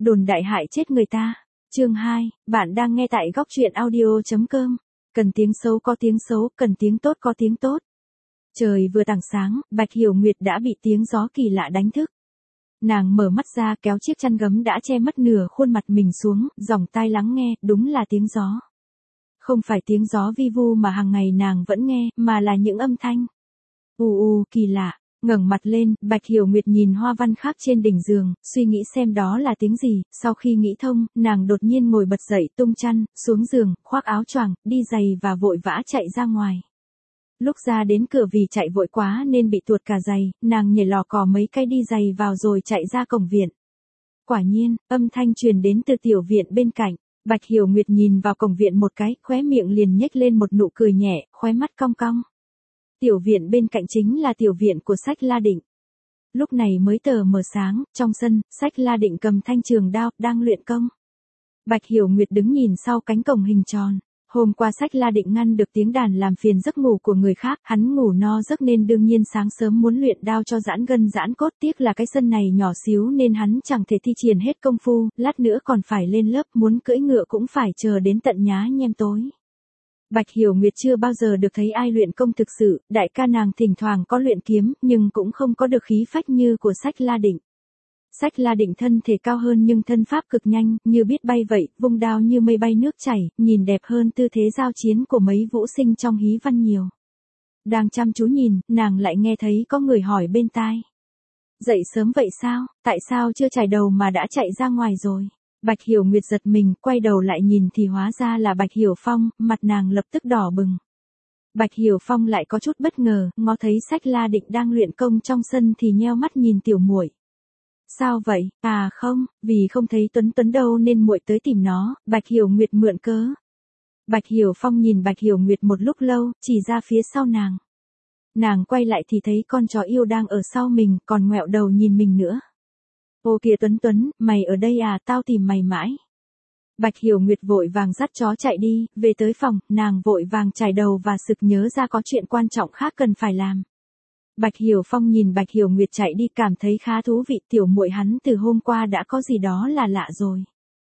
đồn đại hại chết người ta. Chương 2, bạn đang nghe tại góc truyện audio.com. Cần tiếng xấu có tiếng xấu, cần tiếng tốt có tiếng tốt. Trời vừa tảng sáng, Bạch Hiểu Nguyệt đã bị tiếng gió kỳ lạ đánh thức. Nàng mở mắt ra kéo chiếc chăn gấm đã che mất nửa khuôn mặt mình xuống, dòng tai lắng nghe, đúng là tiếng gió. Không phải tiếng gió vi vu mà hàng ngày nàng vẫn nghe, mà là những âm thanh. Kỳ lạ. Ngẩng mặt lên, Bạch Hiểu Nguyệt nhìn hoa văn khác trên đỉnh giường, suy nghĩ xem đó là tiếng gì, sau khi nghĩ thông, nàng đột nhiên ngồi bật dậy tung chăn, xuống giường, khoác áo choàng, đi giày và vội vã chạy ra ngoài. Lúc ra đến cửa vì chạy vội quá nên bị tuột cả giày, nàng nhảy lò cò mấy cái đi giày vào rồi chạy ra cổng viện. Quả nhiên, âm thanh truyền đến từ tiểu viện bên cạnh, Bạch Hiểu Nguyệt nhìn vào cổng viện một cái, khóe miệng liền nhếch lên một nụ cười nhẹ, khóe mắt cong cong. Tiểu viện bên cạnh chính là tiểu viện của Sách La Định. Lúc này mới tờ mờ sáng, trong sân, Sách La Định cầm thanh trường đao, đang luyện công. Bạch Hiểu Nguyệt đứng nhìn sau cánh cổng hình tròn. Hôm qua Sách La Định ngăn được tiếng đàn làm phiền giấc ngủ của người khác, hắn ngủ no giấc nên đương nhiên sáng sớm muốn luyện đao cho giãn gân giãn cốt, tiếc là cái sân này nhỏ xíu nên hắn chẳng thể thi triển hết công phu, lát nữa còn phải lên lớp, muốn cưỡi ngựa cũng phải chờ đến tận nhá nhem tối. Bạch Hiểu Nguyệt chưa bao giờ được thấy ai luyện công thực sự, đại ca nàng thỉnh thoảng có luyện kiếm, nhưng cũng không có được khí phách như của Sách La Định. Sách La Định thân thể cao hơn nhưng thân pháp cực nhanh, như biết bay vậy, vung đao như mây bay nước chảy, nhìn đẹp hơn tư thế giao chiến của mấy vũ sinh trong hí văn nhiều. Đang chăm chú nhìn, nàng lại nghe thấy có người hỏi bên tai. Dậy sớm vậy sao, tại sao chưa chải đầu mà đã chạy ra ngoài rồi? Bạch Hiểu Nguyệt giật mình, quay đầu lại nhìn thì hóa ra là Bạch Hiểu Phong, mặt nàng lập tức đỏ bừng. Bạch Hiểu Phong lại có chút bất ngờ, ngó thấy Sách La Định đang luyện công trong sân thì nheo mắt nhìn tiểu muội. Sao vậy? À không, vì không thấy Tuấn Tuấn đâu nên muội tới tìm nó, Bạch Hiểu Nguyệt mượn cớ. Bạch Hiểu Phong nhìn Bạch Hiểu Nguyệt một lúc lâu, chỉ ra phía sau nàng. Nàng quay lại thì thấy con chó yêu đang ở sau mình, còn ngoẹo đầu nhìn mình nữa. Ô kìa Tuấn Tuấn, mày ở đây à, tao tìm mày mãi. Bạch Hiểu Nguyệt vội vàng dắt chó chạy đi, về tới phòng, nàng vội vàng chải đầu và sực nhớ ra có chuyện quan trọng khác cần phải làm. Bạch Hiểu Phong nhìn Bạch Hiểu Nguyệt chạy đi cảm thấy khá thú vị, tiểu muội hắn từ hôm qua đã có gì đó là lạ rồi.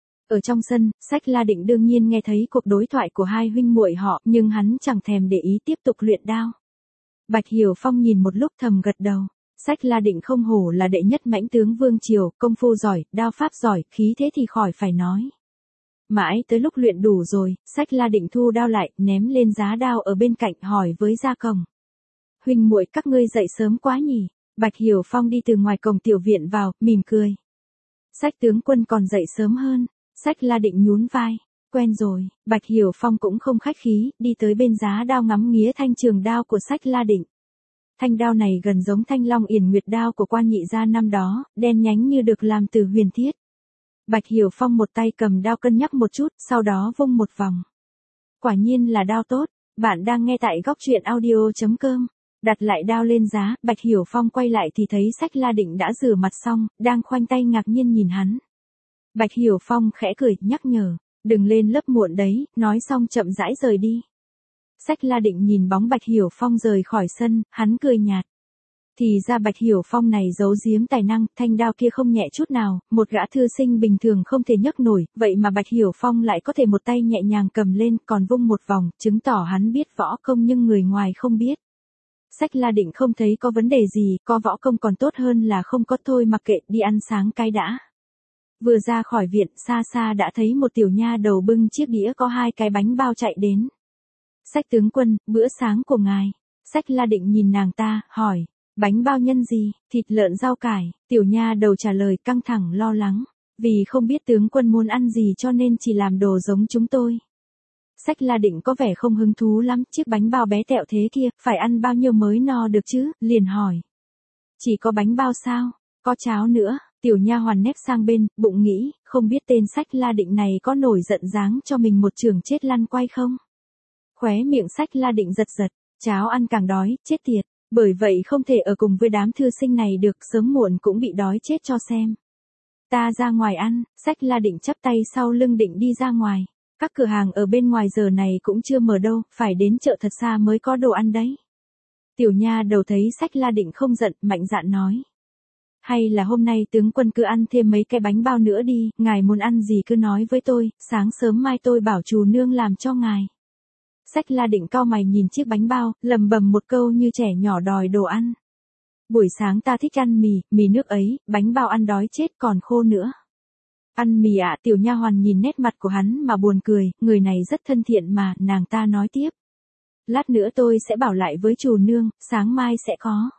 Ở trong sân, Sách La Định đương nhiên nghe thấy cuộc đối thoại của hai huynh muội họ, nhưng hắn chẳng thèm để ý tiếp tục luyện đao. Bạch Hiểu Phong nhìn một lúc thầm gật đầu. Sách La Định không hổ là đệ nhất mãnh tướng vương triều, công phu giỏi, đao pháp giỏi, khí thế thì khỏi phải nói. Mãi tới lúc luyện đủ rồi, Sách La Định thu đao lại, ném lên giá đao ở bên cạnh hỏi với Gia Cổng. Huynh muội các ngươi dậy sớm quá nhỉ? Bạch Hiểu Phong đi từ ngoài cổng tiểu viện vào, mỉm cười. Sách tướng quân còn dậy sớm hơn. Sách La Định nhún vai. Quen rồi, Bạch Hiểu Phong cũng không khách khí, đi tới bên giá đao ngắm nghía thanh trường đao của Sách La Định. Thanh đao này gần giống thanh long yển nguyệt đao của quan nhị gia năm đó, đen nhánh như được làm từ huyền thiết. Bạch Hiểu Phong một tay cầm đao cân nhắc một chút, sau đó vung một vòng. Quả nhiên là đao tốt, bạn đang nghe tại góc truyện audio.com. Đặt lại đao lên giá, Bạch Hiểu Phong quay lại thì thấy Sách La Định đã rửa mặt xong, đang khoanh tay ngạc nhiên nhìn hắn. Bạch Hiểu Phong khẽ cười, nhắc nhở, đừng lên lớp muộn đấy, nói xong chậm rãi rời đi. Sách La Định nhìn bóng Bạch Hiểu Phong rời khỏi sân, hắn cười nhạt. Thì ra Bạch Hiểu Phong này giấu giếm tài năng, thanh đao kia không nhẹ chút nào, một gã thư sinh bình thường không thể nhấc nổi, vậy mà Bạch Hiểu Phong lại có thể một tay nhẹ nhàng cầm lên, còn vung một vòng, chứng tỏ hắn biết võ công nhưng người ngoài không biết. Sách La Định không thấy có vấn đề gì, có võ công còn tốt hơn là không có, thôi mặc kệ, đi ăn sáng cái đã. Vừa ra khỏi viện, xa xa đã thấy một tiểu nha đầu bưng chiếc đĩa có 2 cái bánh bao chạy đến. Sách tướng quân, bữa sáng của ngài. Sách La Định nhìn nàng ta, hỏi, bánh bao nhân gì, thịt lợn rau cải, tiểu nha đầu trả lời căng thẳng lo lắng, vì không biết tướng quân muốn ăn gì cho nên chỉ làm đồ giống chúng tôi. Sách La Định có vẻ không hứng thú lắm, chiếc bánh bao bé tẹo thế kia, phải ăn bao nhiêu mới no được chứ, liền hỏi. Chỉ có bánh bao sao, có cháo nữa, tiểu nha hoàn nép sang bên, bụng nghĩ, không biết tên Sách La Định này có nổi giận giáng cho mình một trường chết lăn quay không? Khóe miệng Sách La Định giật giật, cháo ăn càng đói, chết tiệt, bởi vậy không thể ở cùng với đám thư sinh này được, sớm muộn cũng bị đói chết cho xem. Ta ra ngoài ăn, Sách La Định chắp tay sau lưng định đi ra ngoài. Các cửa hàng ở bên ngoài giờ này cũng chưa mở đâu, phải đến chợ thật xa mới có đồ ăn đấy. Tiểu nha đầu thấy Sách La Định không giận, mạnh dạn nói. Hay là hôm nay tướng quân cứ ăn thêm mấy cái bánh bao nữa đi, ngài muốn ăn gì cứ nói với tôi, sáng sớm mai tôi bảo chủ nương làm cho ngài. Sách La Định cau mày nhìn chiếc bánh bao, lầm bầm một câu như trẻ nhỏ đòi đồ ăn. Buổi sáng ta thích ăn mì nước ấy, bánh bao ăn đói chết còn khô nữa. Ăn mì ạ, tiểu nha hoàn nhìn nét mặt của hắn mà buồn cười, người này rất thân thiện mà, nàng ta nói tiếp. Lát nữa tôi sẽ bảo lại với chủ nương, sáng mai sẽ có.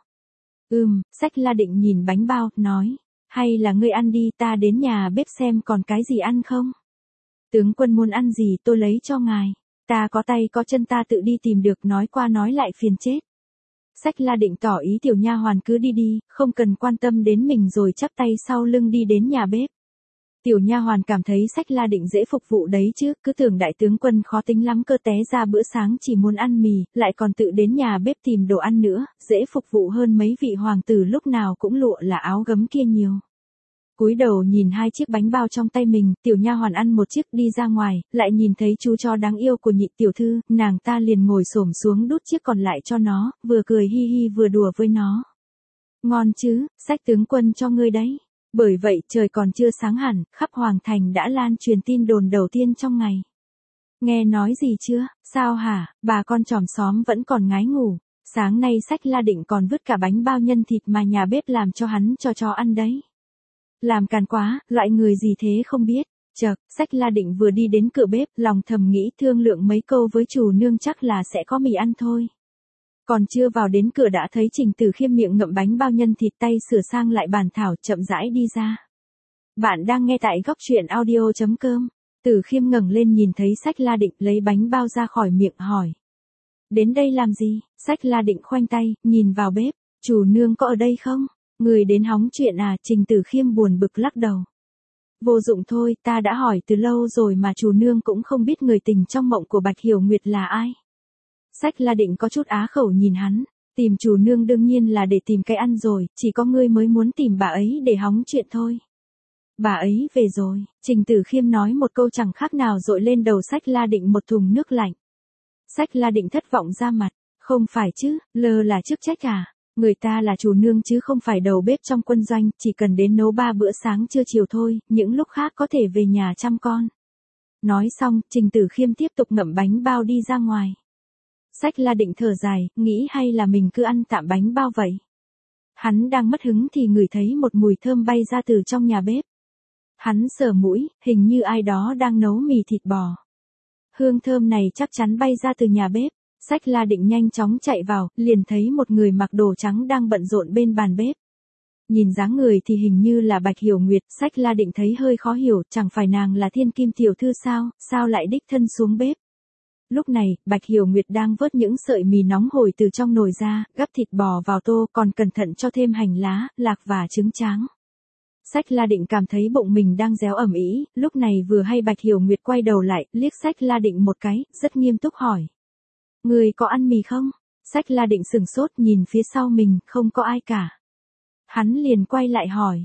Sách La Định nhìn bánh bao, nói. Hay là ngươi ăn đi, ta đến nhà bếp xem còn cái gì ăn không? Tướng quân muốn ăn gì tôi lấy cho ngài. Ta có tay có chân ta tự đi tìm được, nói qua nói lại phiền chết. Sách La Định tỏ ý tiểu nha hoàn cứ đi đi, không cần quan tâm đến mình rồi chắp tay sau lưng đi đến nhà bếp. Tiểu nha hoàn cảm thấy Sách La Định dễ phục vụ đấy chứ, cứ tưởng đại tướng quân khó tính lắm cơ, té ra bữa sáng chỉ muốn ăn mì, lại còn tự đến nhà bếp tìm đồ ăn nữa, dễ phục vụ hơn mấy vị hoàng tử lúc nào cũng lụa là áo gấm kia nhiều. Cúi đầu nhìn hai chiếc bánh bao trong tay mình, tiểu nha hoàn ăn một chiếc đi ra ngoài, lại nhìn thấy chú chó đáng yêu của nhị tiểu thư, nàng ta liền ngồi xổm xuống đút chiếc còn lại cho nó, vừa cười hi hi vừa đùa với nó. Ngon chứ, Sách tướng quân cho ngươi đấy. Bởi vậy trời còn chưa sáng hẳn, khắp Hoàng Thành đã lan truyền tin đồn đầu tiên trong ngày. Nghe nói gì chưa, sao hả, bà con chòm xóm vẫn còn ngái ngủ. Sáng nay Sách La Định còn vứt cả bánh bao nhân thịt mà nhà bếp làm cho hắn cho chó ăn đấy. Làm càn quá, loại người gì thế không biết. Chợt, Sách La Định vừa đi đến cửa bếp, lòng thầm nghĩ thương lượng mấy câu với chủ nương chắc là sẽ có mì ăn thôi. Còn chưa vào đến cửa đã thấy Trình Tử Khiêm miệng ngậm bánh bao nhân thịt, tay sửa sang lại bàn thảo, chậm rãi đi ra. Bạn đang nghe tại góc truyện audio.com. Tử Khiêm ngẩng lên nhìn thấy Sách La Định lấy bánh bao ra khỏi miệng hỏi. Đến đây làm gì? Sách La Định khoanh tay, nhìn vào bếp. Chủ nương có ở đây không? Người đến hóng chuyện à? Trình Tử Khiêm buồn bực lắc đầu. Vô dụng thôi, ta đã hỏi từ lâu rồi mà chủ nương cũng không biết người tình trong mộng của Bạch Hiểu Nguyệt là ai. Sách La Định có chút á khẩu nhìn hắn, tìm chủ nương đương nhiên là để tìm cái ăn rồi, chỉ có ngươi mới muốn tìm bà ấy để hóng chuyện thôi. Bà ấy về rồi, Trình Tử Khiêm nói một câu chẳng khác nào dội lên đầu Sách La Định một thùng nước lạnh. Sách La Định thất vọng ra mặt, không phải chứ, lơ là chức trách à, người ta là chủ nương chứ không phải đầu bếp trong quân doanh, chỉ cần đến nấu 3 bữa sáng trưa chiều thôi, những lúc khác có thể về nhà chăm con. Nói xong, Trình Tử Khiêm tiếp tục ngậm bánh bao đi ra ngoài. Sách La Định thở dài, nghĩ hay là mình cứ ăn tạm bánh bao vậy. Hắn đang mất hứng thì ngửi thấy một mùi thơm bay ra từ trong nhà bếp. Hắn sờ mũi, hình như ai đó đang nấu mì thịt bò. Hương thơm này chắc chắn bay ra từ nhà bếp. Sách La Định nhanh chóng chạy vào, liền thấy một người mặc đồ trắng đang bận rộn bên bàn bếp. Nhìn dáng người thì hình như là Bạch Hiểu Nguyệt, Sách La Định thấy hơi khó hiểu, chẳng phải nàng là Thiên Kim tiểu thư sao lại đích thân xuống bếp. Lúc này, Bạch Hiểu Nguyệt đang vớt những sợi mì nóng hổi từ trong nồi ra, gắp thịt bò vào tô, còn cẩn thận cho thêm hành lá, lạc và trứng tráng. Sách La Định cảm thấy bụng mình đang réo ẩm ĩ, lúc này vừa hay Bạch Hiểu Nguyệt quay đầu lại, liếc Sách La Định một cái, rất nghiêm túc hỏi. Người có ăn mì không? Sách La Định sửng sốt nhìn phía sau mình, không có ai cả. Hắn liền quay lại hỏi.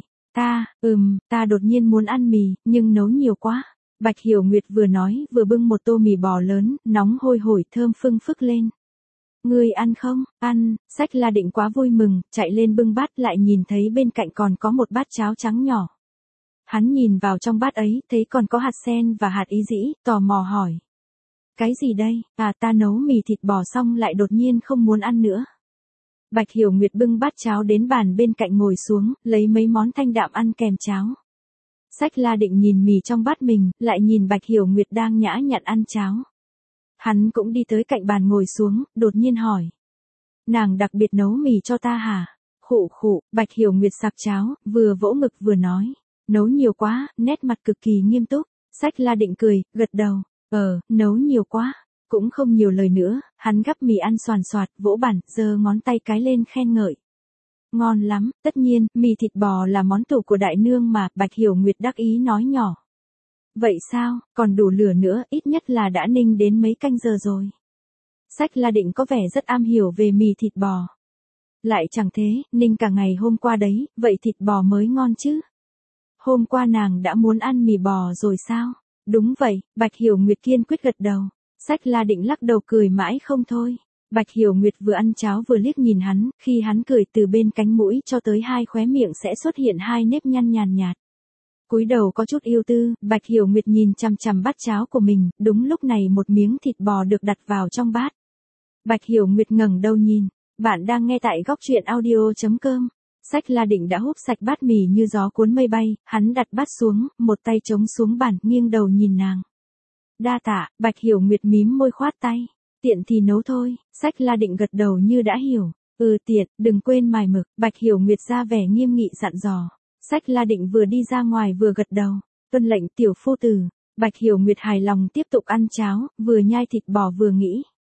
Ta đột nhiên muốn ăn mì, nhưng nấu nhiều quá. Bạch Hiểu Nguyệt vừa nói, vừa bưng một tô mì bò lớn, nóng hôi hổi thơm phưng phức lên. Người ăn không? Ăn, Sách La Định quá vui mừng, chạy lên bưng bát lại nhìn thấy bên cạnh còn có một bát cháo trắng nhỏ. Hắn nhìn vào trong bát ấy, thấy còn có hạt sen và hạt ý dĩ, tò mò hỏi. Cái gì đây? Ta nấu mì thịt bò xong lại đột nhiên không muốn ăn nữa. Bạch Hiểu Nguyệt bưng bát cháo đến bàn bên cạnh ngồi xuống, lấy mấy món thanh đạm ăn kèm cháo. Sách La Định nhìn mì trong bát mình, lại nhìn Bạch Hiểu Nguyệt đang nhã nhặn ăn cháo. Hắn cũng đi tới cạnh bàn ngồi xuống, đột nhiên hỏi. Nàng đặc biệt nấu mì cho ta hả? Khụ, Bạch Hiểu Nguyệt sặc cháo, vừa vỗ ngực vừa nói. Nấu nhiều quá, nét mặt cực kỳ nghiêm túc. Sách La Định cười, gật đầu. Nấu nhiều quá. Cũng không nhiều lời nữa, hắn gắp mì ăn xoàn xoạt, vỗ bàn, giơ ngón tay cái lên khen ngợi. Ngon lắm, tất nhiên, mì thịt bò là món tủ của đại nương mà, Bạch Hiểu Nguyệt đắc ý nói nhỏ. Vậy sao, còn đủ lửa nữa, ít nhất là đã ninh đến mấy canh giờ rồi. Sách La Định có vẻ rất am hiểu về mì thịt bò. Lại chẳng thế, ninh cả ngày hôm qua đấy, vậy thịt bò mới ngon chứ. Hôm qua nàng đã muốn ăn mì bò rồi sao? Đúng vậy, Bạch Hiểu Nguyệt kiên quyết gật đầu. Sách La Định lắc đầu cười mãi không thôi. Bạch Hiểu Nguyệt vừa ăn cháo vừa liếc nhìn hắn, khi hắn cười từ bên cánh mũi cho tới hai khóe miệng sẽ xuất hiện hai nếp nhăn nhàn nhạt. Cúi đầu có chút yêu tư, Bạch Hiểu Nguyệt nhìn chằm chằm bát cháo của mình, đúng lúc này một miếng thịt bò được đặt vào trong bát. Bạch Hiểu Nguyệt ngẩng đầu nhìn, bạn đang nghe tại góc truyện audio.com. Sách La Định đã húp sạch bát mì như gió cuốn mây bay, hắn đặt bát xuống, một tay chống xuống bàn, nghiêng đầu nhìn nàng. Đa tạ, Bạch Hiểu Nguyệt mím môi khoát tay. Tiện thì nấu thôi, Sách La Định gật đầu như đã hiểu. Tiện, đừng quên mài mực, Bạch Hiểu Nguyệt ra vẻ nghiêm nghị dặn dò. Sách La Định vừa đi ra ngoài vừa gật đầu. Tuân lệnh tiểu phu tử. Bạch Hiểu Nguyệt hài lòng tiếp tục ăn cháo, vừa nhai thịt bò vừa nghĩ.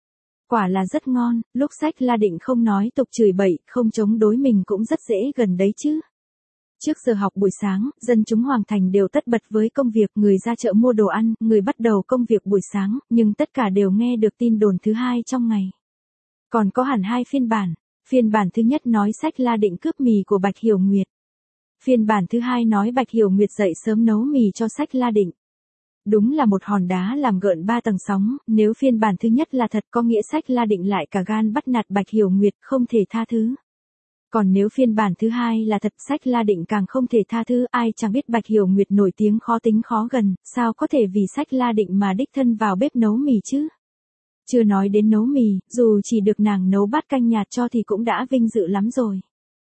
Quả là rất ngon, lúc Sách La Định không nói tục chửi bậy, không chống đối mình cũng rất dễ gần đấy chứ. Trước giờ học buổi sáng, dân chúng Hoàng Thành đều tất bật với công việc, người ra chợ mua đồ ăn, người bắt đầu công việc buổi sáng, nhưng tất cả đều nghe được tin đồn thứ hai trong ngày. Còn có hẳn hai phiên bản. Phiên bản thứ nhất nói Sách La Định cướp mì của Bạch Hiểu Nguyệt. Phiên bản thứ hai nói Bạch Hiểu Nguyệt dậy sớm nấu mì cho Sách La Định. Đúng là một hòn đá làm gợn ba tầng sóng, nếu phiên bản thứ nhất là thật có nghĩa Sách La Định lại cả gan bắt nạt Bạch Hiểu Nguyệt không thể tha thứ. Còn nếu phiên bản thứ hai là thật Sách La Định càng không thể tha thứ, ai chẳng biết Bạch Hiểu Nguyệt nổi tiếng khó tính khó gần, sao có thể vì Sách La Định mà đích thân vào bếp nấu mì chứ. Chưa nói đến nấu mì, dù chỉ được nàng nấu bát canh nhạt cho thì cũng đã vinh dự lắm rồi.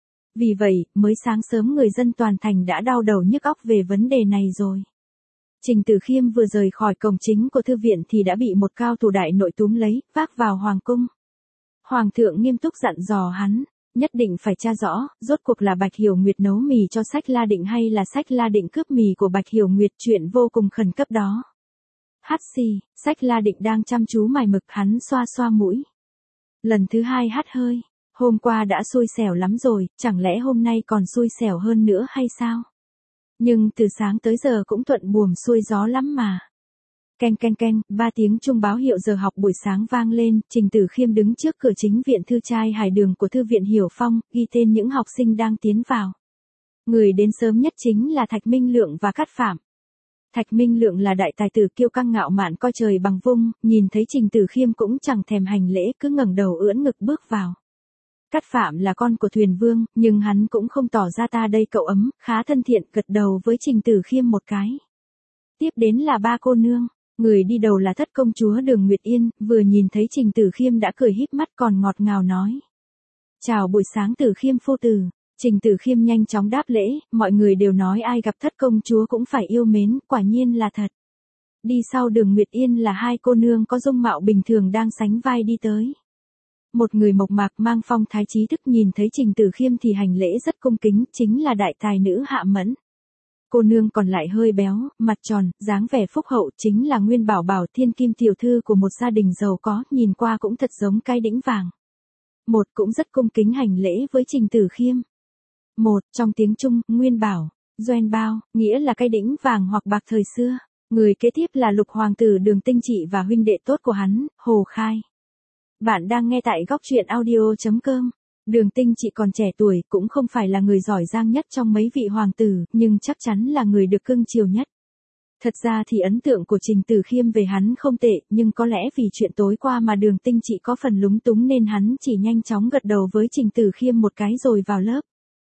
Vì vậy, mới sáng sớm người dân toàn thành đã đau đầu nhức óc về vấn đề này rồi. Trình Tử Khiêm vừa rời khỏi cổng chính của thư viện thì đã bị một cao thủ đại nội túm lấy, vác vào hoàng cung. Hoàng thượng nghiêm túc dặn dò hắn, nhất định phải tra rõ, rốt cuộc là Bạch Hiểu Nguyệt nấu mì cho Sách La Định hay là Sách La Định cướp mì của Bạch Hiểu Nguyệt, chuyện vô cùng khẩn cấp đó. Hắt xì, Sách La Định đang chăm chú mài mực, hắn xoa xoa mũi. Lần thứ hai hắt hơi, hôm qua đã xui xẻo lắm rồi, chẳng lẽ hôm nay còn xui xẻo hơn nữa hay sao? Nhưng từ sáng tới giờ cũng thuận buồm xuôi gió lắm mà. Keng keng keng, 3 tiếng chuông báo hiệu giờ học buổi sáng vang lên, Trình Tử Khiêm đứng trước cửa chính viện thư trai Hải Đường của thư viện Hiểu Phong, ghi tên những học sinh đang tiến vào. Người đến sớm nhất chính là Thạch Minh Lượng và Cát Phạm. Thạch Minh Lượng là đại tài tử kiêu căng ngạo mạn coi trời bằng vung, nhìn thấy Trình Tử Khiêm cũng chẳng thèm hành lễ, cứ ngẩng đầu ưỡn ngực bước vào. Cát Phạm là con của Thuyền Vương, nhưng hắn cũng không tỏ ra ta đây cậu ấm, khá thân thiện, gật đầu với Trình Tử Khiêm một cái. Tiếp đến là ba cô nương, người đi đầu là thất công chúa Đường Nguyệt Yên, vừa nhìn thấy Trình Tử Khiêm đã cười híp mắt còn ngọt ngào nói. Chào buổi sáng Tử Khiêm phu tử. Trình Tử Khiêm nhanh chóng đáp lễ, mọi người đều nói ai gặp thất công chúa cũng phải yêu mến, quả nhiên là thật. Đi sau Đường Nguyệt Yên là hai cô nương có dung mạo bình thường đang sánh vai đi tới. Một người mộc mạc mang phong thái trí thức nhìn thấy Trình Tử Khiêm thì hành lễ rất cung kính, chính là đại tài nữ Hạ Mẫn. Cô nương còn lại hơi béo, mặt tròn, dáng vẻ phúc hậu, chính là Nguyên Bảo Bảo, thiên kim tiểu thư của một gia đình giàu có, nhìn qua cũng thật giống cái đĩnh vàng. Một cũng rất cung kính hành lễ với Trình Tử Khiêm. Một, trong tiếng Trung, Nguyên Bảo, Doen Bao, nghĩa là cái đĩnh vàng hoặc bạc thời xưa. Người kế tiếp là Lục Hoàng tử Đường Tinh Trị và huynh đệ tốt của hắn, Hồ Khai. Bạn đang nghe tại góc truyện audio.com. Đường Tinh Trị còn trẻ tuổi, cũng không phải là người giỏi giang nhất trong mấy vị hoàng tử, nhưng chắc chắn là người được cưng chiều nhất. Thật ra thì ấn tượng của Trình Tử Khiêm về hắn không tệ, nhưng có lẽ vì chuyện tối qua mà Đường Tinh Trị có phần lúng túng nên hắn chỉ nhanh chóng gật đầu với Trình Tử Khiêm một cái rồi vào lớp.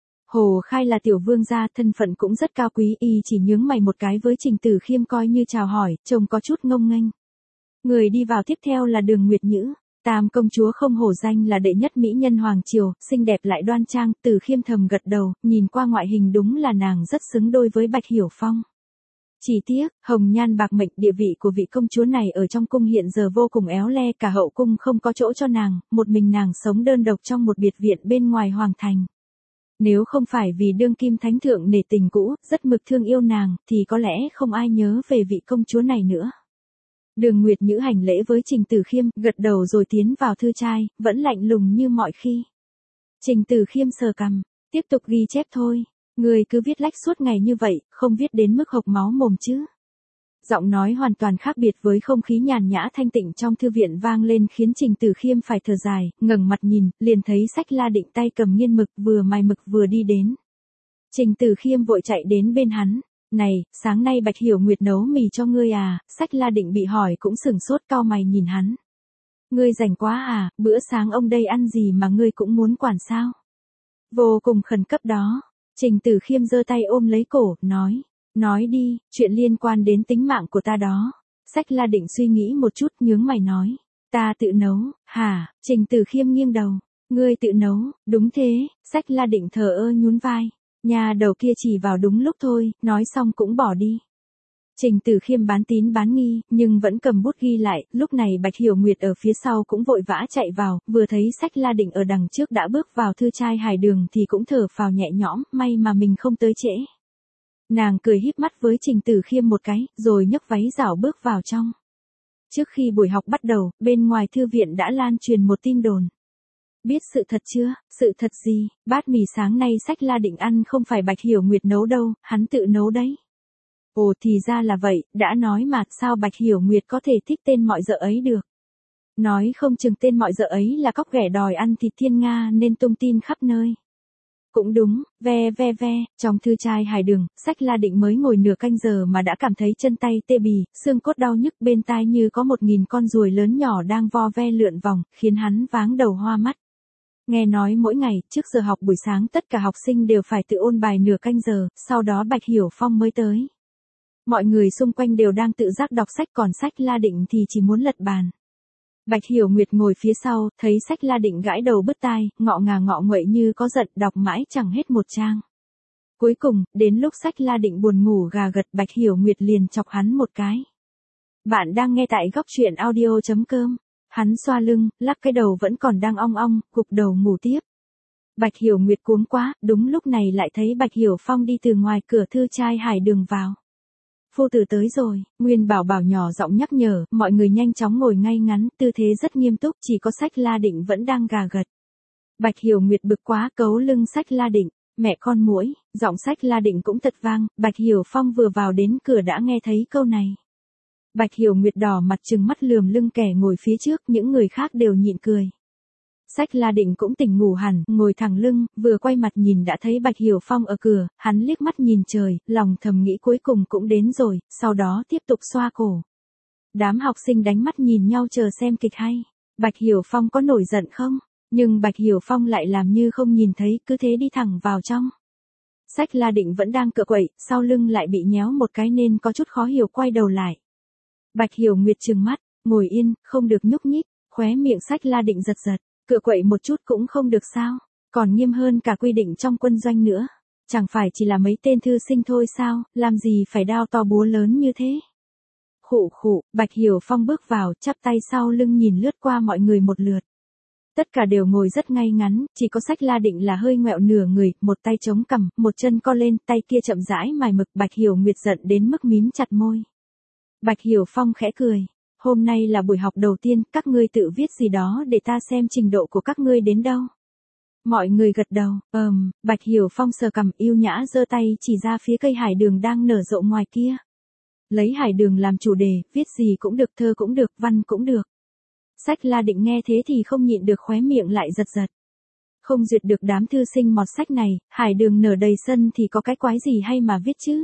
Hồ Khai là tiểu vương gia, thân phận cũng rất cao quý, y chỉ nhướng mày một cái với Trình Tử Khiêm coi như chào hỏi, trông có chút ngông nghênh. Người đi vào tiếp theo là Đường Nguyệt Nhữ. Tam công chúa không hổ danh là đệ nhất mỹ nhân hoàng triều, xinh đẹp lại đoan trang, Tử Khiêm thầm gật đầu, nhìn qua ngoại hình đúng là nàng rất xứng đôi với Bạch Hiểu Phong. Chỉ tiếc, hồng nhan bạc mệnh, địa vị của vị công chúa này ở trong cung hiện giờ vô cùng éo le, cả hậu cung không có chỗ cho nàng, một mình nàng sống đơn độc trong một biệt viện bên ngoài hoàng thành. Nếu không phải vì đương kim thánh thượng nể tình cũ, rất mực thương yêu nàng, thì có lẽ không ai nhớ về vị công chúa này nữa. Đường Nguyệt Nhữ hành lễ với Trình Tử Khiêm, gật đầu rồi tiến vào thư trai, vẫn lạnh lùng như mọi khi. Trình Tử Khiêm sờ cằm, tiếp tục ghi chép thôi, người cứ viết lách suốt ngày như vậy, không viết đến mức hộc máu mồm chứ. Giọng nói hoàn toàn khác biệt với không khí nhàn nhã thanh tịnh trong thư viện vang lên khiến Trình Tử Khiêm phải thở dài, ngẩng mặt nhìn, liền thấy Sách La Định tay cầm nghiên mực vừa mài mực vừa đi đến. Trình Tử Khiêm vội chạy đến bên hắn. Này, sáng nay Bạch Hiểu Nguyệt nấu mì cho ngươi à? Sách La Định bị hỏi cũng sửng sốt cau mày nhìn hắn. Ngươi rảnh quá à, bữa sáng ông đây ăn gì mà ngươi cũng muốn quản sao? Vô cùng khẩn cấp đó. Trình Tử Khiêm giơ tay ôm lấy cổ, nói đi, chuyện liên quan đến tính mạng của ta đó. Sách La Định suy nghĩ một chút nhướng mày nói, ta tự nấu, hả? Trình Tử Khiêm nghiêng đầu, ngươi tự nấu, đúng thế, Sách La Định thờ ơ nhún vai, nhà đầu kia chỉ vào đúng lúc thôi, nói xong cũng bỏ đi. Trình Tử Khiêm bán tín bán nghi, nhưng vẫn cầm bút ghi lại, lúc này Bạch Hiểu Nguyệt ở phía sau cũng vội vã chạy vào, vừa thấy Sách La Định ở đằng trước đã bước vào thư trai Hải Đường thì cũng thở phào nhẹ nhõm, may mà mình không tới trễ. Nàng cười híp mắt với Trình Tử Khiêm một cái, rồi nhấc váy rảo bước vào trong. Trước khi buổi học bắt đầu, bên ngoài thư viện đã lan truyền một tin đồn. Biết sự thật chưa? Sự thật gì? Bát mì sáng nay Sách La Định ăn không phải Bạch Hiểu Nguyệt nấu đâu, hắn tự nấu đấy. Ồ thì ra là vậy, đã nói mà, sao Bạch Hiểu Nguyệt có thể thích tên mọi dợ ấy được? Nói không chừng tên mọi dợ ấy là cóc ghẻ đòi ăn thịt thiên nga nên tung tin khắp nơi. Cũng đúng, ve, trong thư trai Hải Đường, Sách La Định mới ngồi nửa canh giờ mà đã cảm thấy chân tay tê bì, xương cốt đau nhức bên tai như có 1000 con ruồi lớn nhỏ đang vo ve lượn vòng, khiến hắn váng đầu hoa mắt. Nghe nói mỗi ngày, trước giờ học buổi sáng tất cả học sinh đều phải tự ôn bài nửa canh giờ, sau đó Bạch Hiểu Phong mới tới. Mọi người xung quanh đều đang tự giác đọc sách còn Sách La Định thì chỉ muốn lật bàn. Bạch Hiểu Nguyệt ngồi phía sau, thấy Sách La Định gãi đầu bứt tai, ngọ ngà ngọ nguậy như có giận, đọc mãi chẳng hết một trang. Cuối cùng, đến lúc Sách La Định buồn ngủ gà gật, Bạch Hiểu Nguyệt liền chọc hắn một cái. Bạn đang nghe tại góc truyện audio.com. Hắn xoa lưng, lắc cái đầu vẫn còn đang ong ong, gục đầu ngủ tiếp. Bạch Hiểu Nguyệt cuống quá, đúng lúc này lại thấy Bạch Hiểu Phong đi từ ngoài cửa thư trai Hải Đường vào. Phu tử tới rồi, Nguyên Bảo Bảo nhỏ giọng nhắc nhở, mọi người nhanh chóng ngồi ngay ngắn, tư thế rất nghiêm túc, chỉ có Sách La Định vẫn đang gà gật. Bạch Hiểu Nguyệt bực quá cấu lưng Sách La Định, mẹ con muỗi, giọng Sách La Định cũng thật vang, Bạch Hiểu Phong vừa vào đến cửa đã nghe thấy câu này. Bạch Hiểu Nguyệt đỏ mặt trừng mắt lườm lưng kẻ ngồi phía trước, những người khác đều nhịn cười. Sách La Định cũng tỉnh ngủ hẳn, ngồi thẳng lưng, vừa quay mặt nhìn đã thấy Bạch Hiểu Phong ở cửa, hắn liếc mắt nhìn trời, lòng thầm nghĩ cuối cùng cũng đến rồi, sau đó tiếp tục xoa cổ. Đám học sinh đánh mắt nhìn nhau chờ xem kịch hay. Bạch Hiểu Phong có nổi giận không? Nhưng Bạch Hiểu Phong lại làm như không nhìn thấy, cứ thế đi thẳng vào trong. Sách La Định vẫn đang cựa quậy, sau lưng lại bị nhéo một cái nên có chút khó hiểu quay đầu lại. Bạch Hiểu Nguyệt trừng mắt, ngồi yên, không được nhúc nhích, khóe miệng Sách La Định giật giật. Cựa quậy một chút cũng không được sao, còn nghiêm hơn cả quy định trong quân doanh nữa. Chẳng phải chỉ là mấy tên thư sinh thôi sao, làm gì phải đao to búa lớn như thế. Khụ khụ, Bạch Hiểu Phong bước vào, chắp tay sau lưng nhìn lướt qua mọi người một lượt. Tất cả đều ngồi rất ngay ngắn, chỉ có Sách La Định là hơi ngoẹo nửa người, một tay chống cằm, một chân co lên, tay kia chậm rãi mài mực. Bạch Hiểu Nguyệt giận đến mức mím chặt môi. Bạch Hiểu Phong khẽ cười. Hôm nay là buổi học đầu tiên, các ngươi tự viết gì đó để ta xem trình độ của các ngươi đến đâu. Mọi người gật đầu, Bạch Hiểu Phong sờ cằm yêu nhã giơ tay chỉ ra phía cây hải đường đang nở rộ ngoài kia. Lấy hải đường làm chủ đề, viết gì cũng được, thơ cũng được, văn cũng được. Sách La Định nghe thế thì không nhịn được khóe miệng lại giật giật. Không duyệt được đám thư sinh mọt sách này, hải đường nở đầy sân thì có cái quái gì hay mà viết chứ.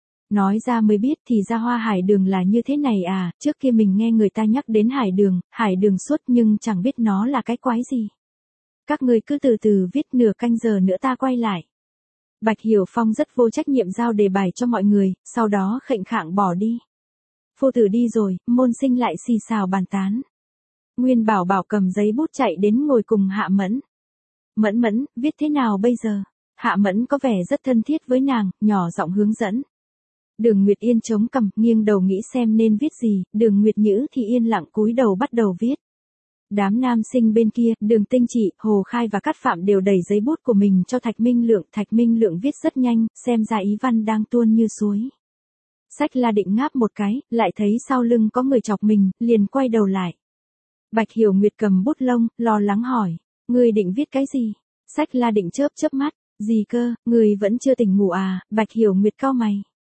Nói ra mới biết thì ra hoa hải đường là như thế này à, trước kia mình nghe người ta nhắc đến hải đường suốt nhưng chẳng biết nó là cái quái gì. Các ngươi cứ từ từ viết, nửa canh giờ nữa ta quay lại. Bạch Hiểu Phong rất vô trách nhiệm giao đề bài cho mọi người, sau đó khệnh khạng bỏ đi. Phu tử đi rồi, môn sinh lại xì xào bàn tán. Nguyên Bảo Bảo cầm giấy bút chạy đến ngồi cùng Hạ Mẫn. Mẫn, viết thế nào bây giờ? Hạ Mẫn có vẻ rất thân thiết với nàng, nhỏ giọng hướng dẫn. Đường Nguyệt Yên chống cằm, nghiêng đầu nghĩ xem nên viết gì, Đường Nguyệt Nhữ thì yên lặng cúi đầu bắt đầu viết. Đám nam sinh bên kia, Đường Tinh Trị, Hồ Khai và Cát Phạm đều đẩy giấy bút của mình cho Thạch Minh Lượng viết rất nhanh, xem ra ý văn đang tuôn như suối. Sách La Định ngáp một cái, lại thấy sau lưng có người chọc mình, liền quay đầu lại. Bạch Hiểu Nguyệt cầm bút lông, lo lắng hỏi, ngươi định viết cái gì? Sách La Định chớp mắt, gì cơ, ngươi vẫn chưa tỉnh ngủ à? Bạch Hiểu Nguyệt cau mày.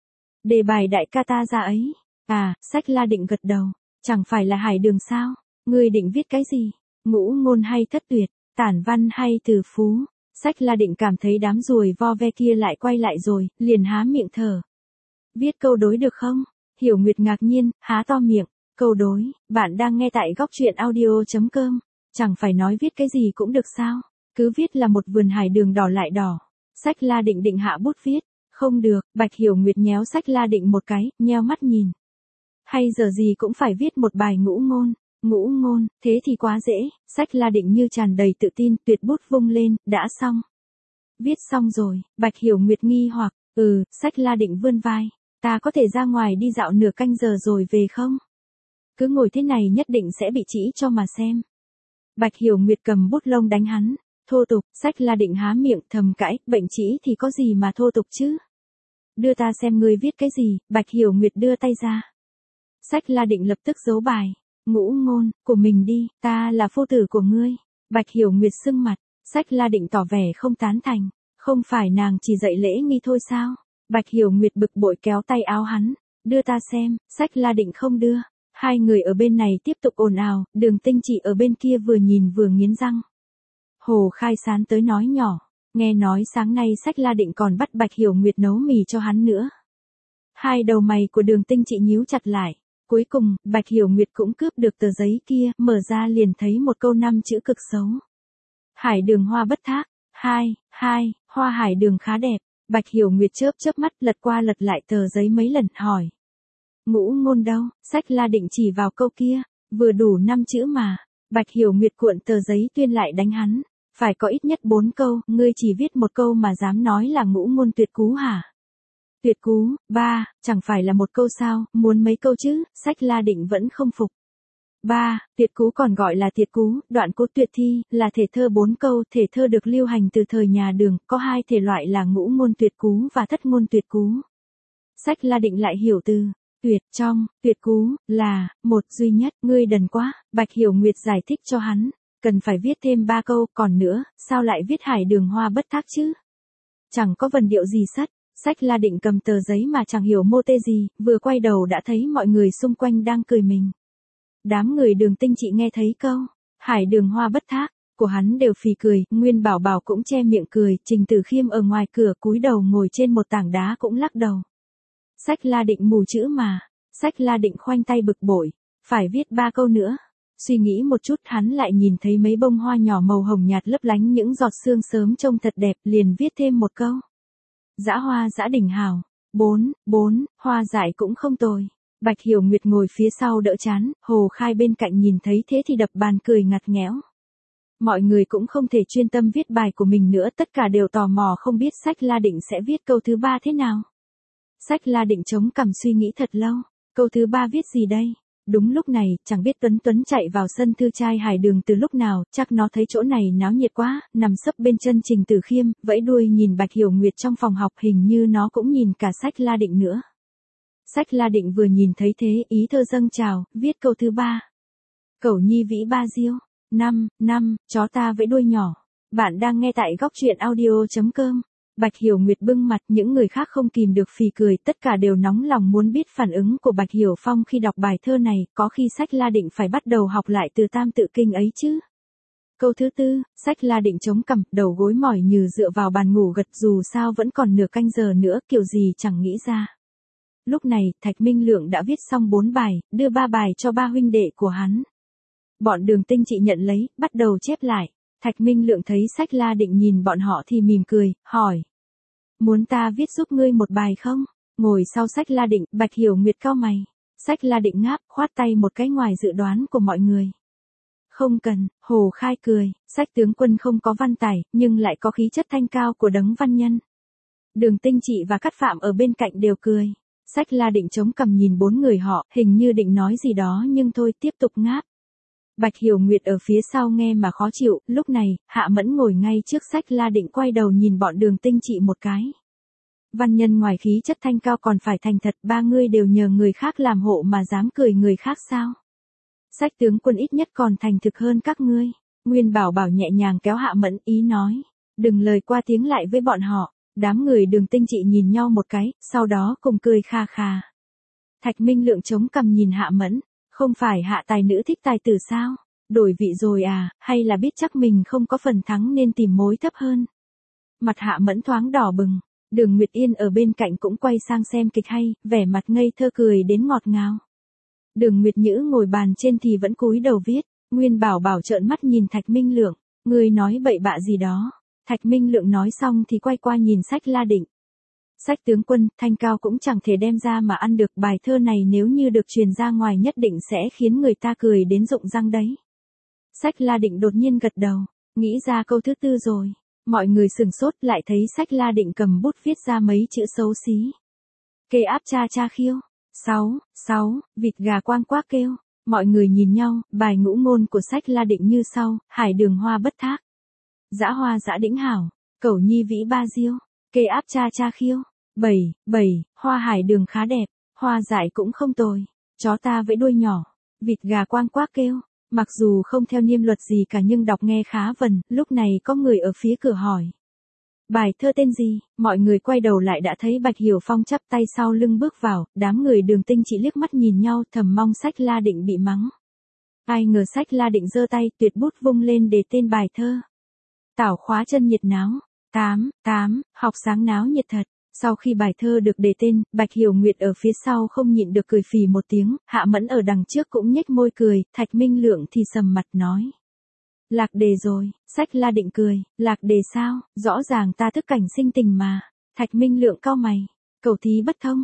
Đề bài đại ca ta ra ấy. À, Sách La Định gật đầu. Chẳng phải là hải đường sao? Ngươi định viết cái gì? Ngũ ngôn hay thất tuyệt? Tản văn hay từ phú? Sách La Định cảm thấy đám ruồi vo ve kia lại quay lại rồi, liền há miệng thở. Viết câu đối được không? Hiểu Nguyệt ngạc nhiên, há to miệng. Câu đối, bạn đang nghe tại góc truyện audio.com. Chẳng phải nói viết cái gì cũng được sao? Cứ viết là một vườn hải đường đỏ lại đỏ. Sách La Định định hạ bút viết. Không được, Bạch Hiểu Nguyệt nhéo sách La Định một cái, nheo mắt nhìn. Hay giờ gì cũng phải viết một bài ngũ ngôn. Ngũ ngôn, thế thì quá dễ. Sách La Định như tràn đầy tự tin, tuyệt bút vung lên, đã xong. Viết xong rồi, Bạch Hiểu Nguyệt nghi hoặc, sách La Định vươn vai. Ta có thể ra ngoài đi dạo nửa canh giờ rồi về không? Cứ ngồi thế này nhất định sẽ bị trĩ cho mà xem. Bạch Hiểu Nguyệt cầm bút lông đánh hắn. Thô tục, sách La Định há miệng thầm cãi, bệnh trĩ thì có gì mà thô tục chứ? Đưa ta xem ngươi viết cái gì, Bạch Hiểu Nguyệt đưa tay ra. Sách La Định lập tức giấu bài. Ngũ ngôn, của mình đi, ta là phu tử của ngươi. Bạch Hiểu Nguyệt sưng mặt, sách La Định tỏ vẻ không tán thành. Không phải nàng chỉ dạy lễ nghi thôi sao? Bạch Hiểu Nguyệt bực bội kéo tay áo hắn. Đưa ta xem, sách La Định không đưa. Hai người ở bên này tiếp tục ồn ào, Đường Tinh Trị ở bên kia vừa nhìn vừa nghiến răng. Hồ Khai Sán tới nói nhỏ, nghe nói sáng nay sách La Định còn bắt Bạch Hiểu Nguyệt nấu mì cho hắn nữa. Hai đầu mày của Đường Tinh Trị nhíu chặt lại. Cuối cùng, Bạch Hiểu Nguyệt cũng cướp được tờ giấy kia, mở ra liền thấy một câu 5 chữ cực xấu. Hải đường hoa bất thác. Hoa hải đường khá đẹp. Bạch Hiểu Nguyệt chớp mắt lật qua lật lại tờ giấy mấy lần, hỏi. Ngũ ngôn đâu? Sách La Định chỉ vào câu kia. Vừa đủ 5 chữ mà. Bạch Hiểu Nguyệt cuộn tờ giấy tuyên lại đánh hắn. Phải có ít nhất 4 câu, ngươi chỉ viết một câu mà dám nói là ngũ ngôn tuyệt cú hả? Tuyệt cú, chẳng phải là một câu sao, muốn mấy câu chứ? Sách La Định vẫn không phục. Tuyệt cú còn gọi là tuyệt cú, đoạn cú tuyệt thi, là thể thơ 4 câu, thể thơ được lưu hành từ thời nhà Đường, có hai thể loại là ngũ ngôn tuyệt cú và thất ngôn tuyệt cú. Sách La Định lại hiểu từ tuyệt cú, là, một duy nhất, ngươi đần quá, Bạch Hiểu Nguyệt giải thích cho hắn, cần phải viết thêm 3 câu, còn nữa, sao lại viết hải đường hoa bất thác chứ? Chẳng có vần điệu gì sất. Sách La Định cầm tờ giấy mà chẳng hiểu mô tê gì, vừa quay đầu đã thấy mọi người xung quanh đang cười mình. Đám người Đường Tinh Trị nghe thấy câu hải đường hoa bất thác của hắn đều phì cười, Nguyên Bảo Bảo cũng che miệng cười, Trình Tử Khiêm ở ngoài cửa cúi đầu ngồi trên một tảng đá cũng lắc đầu. Sách La Định mù chữ mà. Sách La Định khoanh tay bực bội, phải viết 3 câu nữa. Suy nghĩ một chút hắn lại nhìn thấy mấy bông hoa nhỏ màu hồng nhạt lấp lánh những giọt sương sớm trông thật đẹp, liền viết thêm một câu. Dã hoa dã đỉnh hào. 4, hoa dại cũng không tồi. Bạch Hiểu Nguyệt ngồi phía sau đỡ chán, Hồ Khai bên cạnh nhìn thấy thế thì đập bàn cười ngặt nghẽo. Mọi người cũng không thể chuyên tâm viết bài của mình nữa, tất cả đều tò mò không biết sách La Định sẽ viết câu thứ 3 thế nào. Sách La Định chống cằm suy nghĩ thật lâu, câu thứ 3 viết gì đây? Đúng lúc này, chẳng biết Tuấn chạy vào sân thư trai hải đường từ lúc nào, chắc nó thấy chỗ này náo nhiệt quá, nằm sấp bên chân Trình Tử Khiêm, vẫy đuôi nhìn Bạch Hiểu Nguyệt trong phòng học, hình như nó cũng nhìn cả sách La Định nữa. Sách La Định vừa nhìn thấy thế, ý thơ dâng trào, viết câu thứ 3. Cẩu nhi vĩ ba diêu, 5, chó ta vẫy đuôi nhỏ. Bạn đang nghe tại góc truyện audio.com. Bạch Hiểu Nguyệt bưng mặt, những người khác không kìm được phì cười, tất cả đều nóng lòng muốn biết phản ứng của Bạch Hiểu Phong khi đọc bài thơ này, có khi sách La Định phải bắt đầu học lại từ Tam Tự Kinh ấy chứ. Câu thứ 4, sách La Định chống cằm, đầu gối mỏi nhừ dựa vào bàn ngủ gật, dù sao vẫn còn nửa canh giờ nữa, kiểu gì chẳng nghĩ ra. Lúc này, Thạch Minh Lượng đã viết xong 4 bài, đưa 3 bài cho 3 huynh đệ của hắn. Bọn Đường Tinh Trị nhận lấy, bắt đầu chép lại. Thạch Minh Lượng thấy sách La Định nhìn bọn họ thì mỉm cười, hỏi. Muốn ta viết giúp ngươi một bài không? Ngồi sau sách La Định, Bạch Hiểu Nguyệt cau mày. Sách La Định ngáp, khoát tay một cái ngoài dự đoán của mọi người. Không cần, Hồ Khai cười, sách tướng quân không có văn tải, nhưng lại có khí chất thanh cao của đấng văn nhân. Đường Tinh Trị và Cát Phạm ở bên cạnh đều cười. Sách La Định chống cằm nhìn 4 người họ, hình như định nói gì đó nhưng thôi, tiếp tục ngáp. Bạch Hiểu Nguyệt ở phía sau nghe mà khó chịu, lúc này, Hạ Mẫn ngồi ngay trước sách La Định quay đầu nhìn bọn Đường Tinh Trị một cái. Văn nhân ngoài khí chất thanh cao còn phải thành thật, 3 ngươi đều nhờ người khác làm hộ mà dám cười người khác sao? Sách tướng quân ít nhất còn thành thực hơn các ngươi. Nguyên Bảo Bảo nhẹ nhàng kéo Hạ Mẫn, ý nói. Đừng lời qua tiếng lại với bọn họ. Đám người Đường Tinh Trị nhìn nhau một cái, sau đó cùng cười kha kha. Thạch Minh Lượng chống cằm nhìn Hạ Mẫn. Không phải Hạ tài nữ thích tài tử sao? Đổi vị rồi à, hay là biết chắc mình không có phần thắng nên tìm mối thấp hơn? Mặt Hạ Mẫn thoáng đỏ bừng. Đường Nguyệt Yên ở bên cạnh cũng quay sang xem kịch hay, vẻ mặt ngây thơ cười đến ngọt ngào. Đường Nguyệt Nhữ ngồi bàn trên thì vẫn cúi đầu viết. Nguyên Bảo Bảo trợn mắt nhìn Thạch Minh Lượng. Ngươi nói bậy bạ gì đó. Thạch Minh Lượng nói xong thì quay qua nhìn Sách La Định. Sách tướng quân, Thanh Cao cũng chẳng thể đem ra mà ăn được, bài thơ này nếu như được truyền ra ngoài nhất định sẽ khiến người ta cười đến rụng răng đấy. Sách La Định đột nhiên gật đầu, nghĩ ra câu thứ tư rồi. Mọi người sửng sốt lại thấy Sách La Định cầm bút viết ra mấy chữ xấu xí. Kê áp cha cha khiêu. 6, vịt gà quang quác kêu. Mọi người nhìn nhau, bài ngũ ngôn của Sách La Định như sau: hải đường hoa bất thác. Dã hoa dã đĩnh hảo. Cẩu nhi vĩ ba diêu. Kê áp cha cha khiêu. 7, hoa hải đường khá đẹp. Hoa dại cũng không tồi. Chó ta vẫy đuôi nhỏ. Vịt gà quang quác kêu. Mặc dù không theo niêm luật gì cả nhưng đọc nghe khá vần. Lúc này có người ở phía cửa hỏi. Bài thơ tên gì? Mọi người quay đầu lại đã thấy Bạch Hiểu Phong chắp tay sau lưng bước vào, đám người Đường Tinh chỉ liếc mắt nhìn nhau thầm mong Sách La Định bị mắng. Ai ngờ Sách La Định giơ tay tuyệt bút vung lên đề tên bài thơ. Tảo khóa chân nhiệt náo. 8, học sáng náo nhiệt thật. Sau khi bài thơ được đề tên, Bạch Hiểu Nguyệt ở phía sau không nhịn được cười phì một tiếng, Hạ Mẫn ở đằng trước cũng nhếch môi cười, Thạch Minh Lượng thì sầm mặt nói. Lạc đề rồi. Sách La Định cười, lạc đề sao, rõ ràng ta thức cảnh sinh tình mà. Thạch Minh Lượng cau mày. Cầu thí bất thông.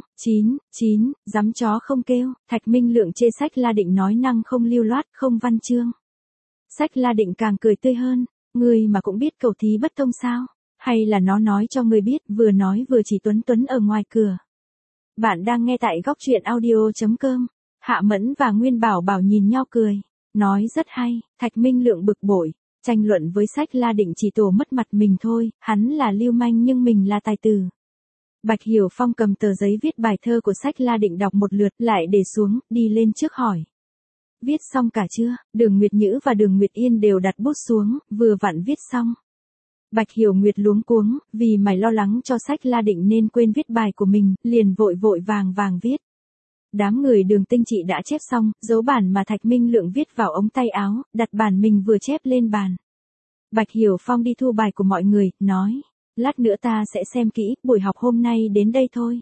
9, dám chó không kêu. Thạch Minh Lượng chê Sách La Định nói năng không lưu loát, không văn chương. Sách La Định càng cười tươi hơn. Ngươi mà cũng biết cầu thí bất thông sao? Hay là nó nói cho ngươi biết, vừa nói vừa chỉ Tuấn ở ngoài cửa. Bạn đang nghe tại góc truyện audio.com. Hạ Mẫn và Nguyên Bảo Bảo nhìn nhau cười. Nói rất hay. Thạch Minh Lượng bực bội. Tranh luận với Sách La Định chỉ tổ mất mặt mình thôi, hắn là lưu manh nhưng mình là tài tử. Bạch Hiểu Phong cầm tờ giấy viết bài thơ của Sách La Định đọc một lượt lại để xuống, đi lên trước hỏi. Viết xong cả chưa? Đường Nguyệt Nhữ và Đường Nguyệt Yên đều đặt bút xuống, vừa vặn viết xong. Bạch Hiểu Nguyệt luống cuống, vì mày lo lắng cho Sách La Định nên quên viết bài của mình, liền vội vàng viết. Đám người Đường Tinh chị đã chép xong, dấu bản mà Thạch Minh Lượng viết vào ống tay áo, đặt bản mình vừa chép lên bàn. Bạch Hiểu Phong đi thu bài của mọi người, nói, lát nữa ta sẽ xem kỹ, buổi học hôm nay đến đây thôi.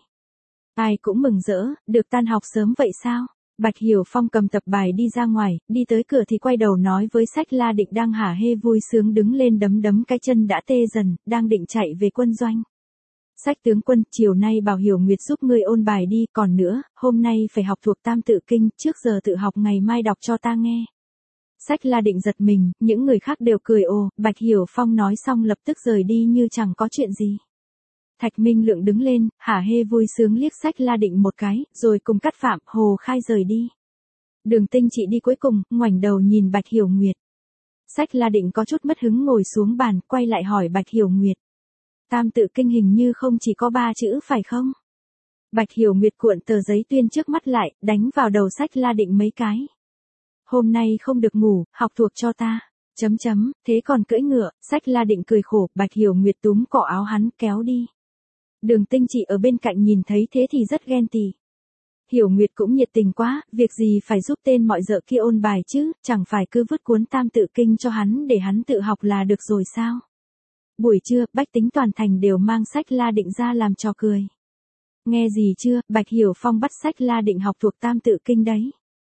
Ai cũng mừng rỡ, được tan học sớm vậy sao? Bạch Hiểu Phong cầm tập bài đi ra ngoài, đi tới cửa thì quay đầu nói với Sách La Định đang hả hê vui sướng đứng lên đấm cái chân đã tê dần, đang định chạy về quân doanh. Sách tướng quân, chiều nay bảo Hiểu Nguyệt giúp ngươi ôn bài đi, còn nữa, hôm nay phải học thuộc Tam Tự Kinh, trước giờ tự học ngày mai đọc cho ta nghe. Sách La Định giật mình, những người khác đều cười ồ, Bạch Hiểu Phong nói xong lập tức rời đi như chẳng có chuyện gì. Thạch Minh Lượng đứng lên, hả hê vui sướng liếc Sách La Định một cái, rồi cùng Cát Phạm, Hồ Khai rời đi. Đường Tinh chị đi cuối cùng, ngoảnh đầu nhìn Bạch Hiểu Nguyệt. Sách La Định có chút mất hứng ngồi xuống bàn, quay lại hỏi Bạch Hiểu Nguyệt. Tam Tự Kinh hình như không chỉ có 3 chữ phải không? Bạch Hiểu Nguyệt cuộn tờ giấy tuyên trước mắt lại, đánh vào đầu Sách La Định mấy cái. Hôm nay không được ngủ, học thuộc cho ta. Thế còn cưỡi ngựa, Sách La Định cười khổ, Bạch Hiểu Nguyệt túm cỏ áo hắn kéo đi. Đường Tinh chị ở bên cạnh nhìn thấy thế thì rất ghen tị. Hiểu Nguyệt cũng nhiệt tình quá, việc gì phải giúp tên mọi dợ kia ôn bài chứ, chẳng phải cứ vứt cuốn Tam Tự Kinh cho hắn để hắn tự học là được rồi sao? Buổi trưa, bách tính toàn thành đều mang Sách La Định ra làm trò cười. Nghe gì chưa, Bạch Hiểu Phong bắt Sách La Định học thuộc Tam Tự Kinh đấy.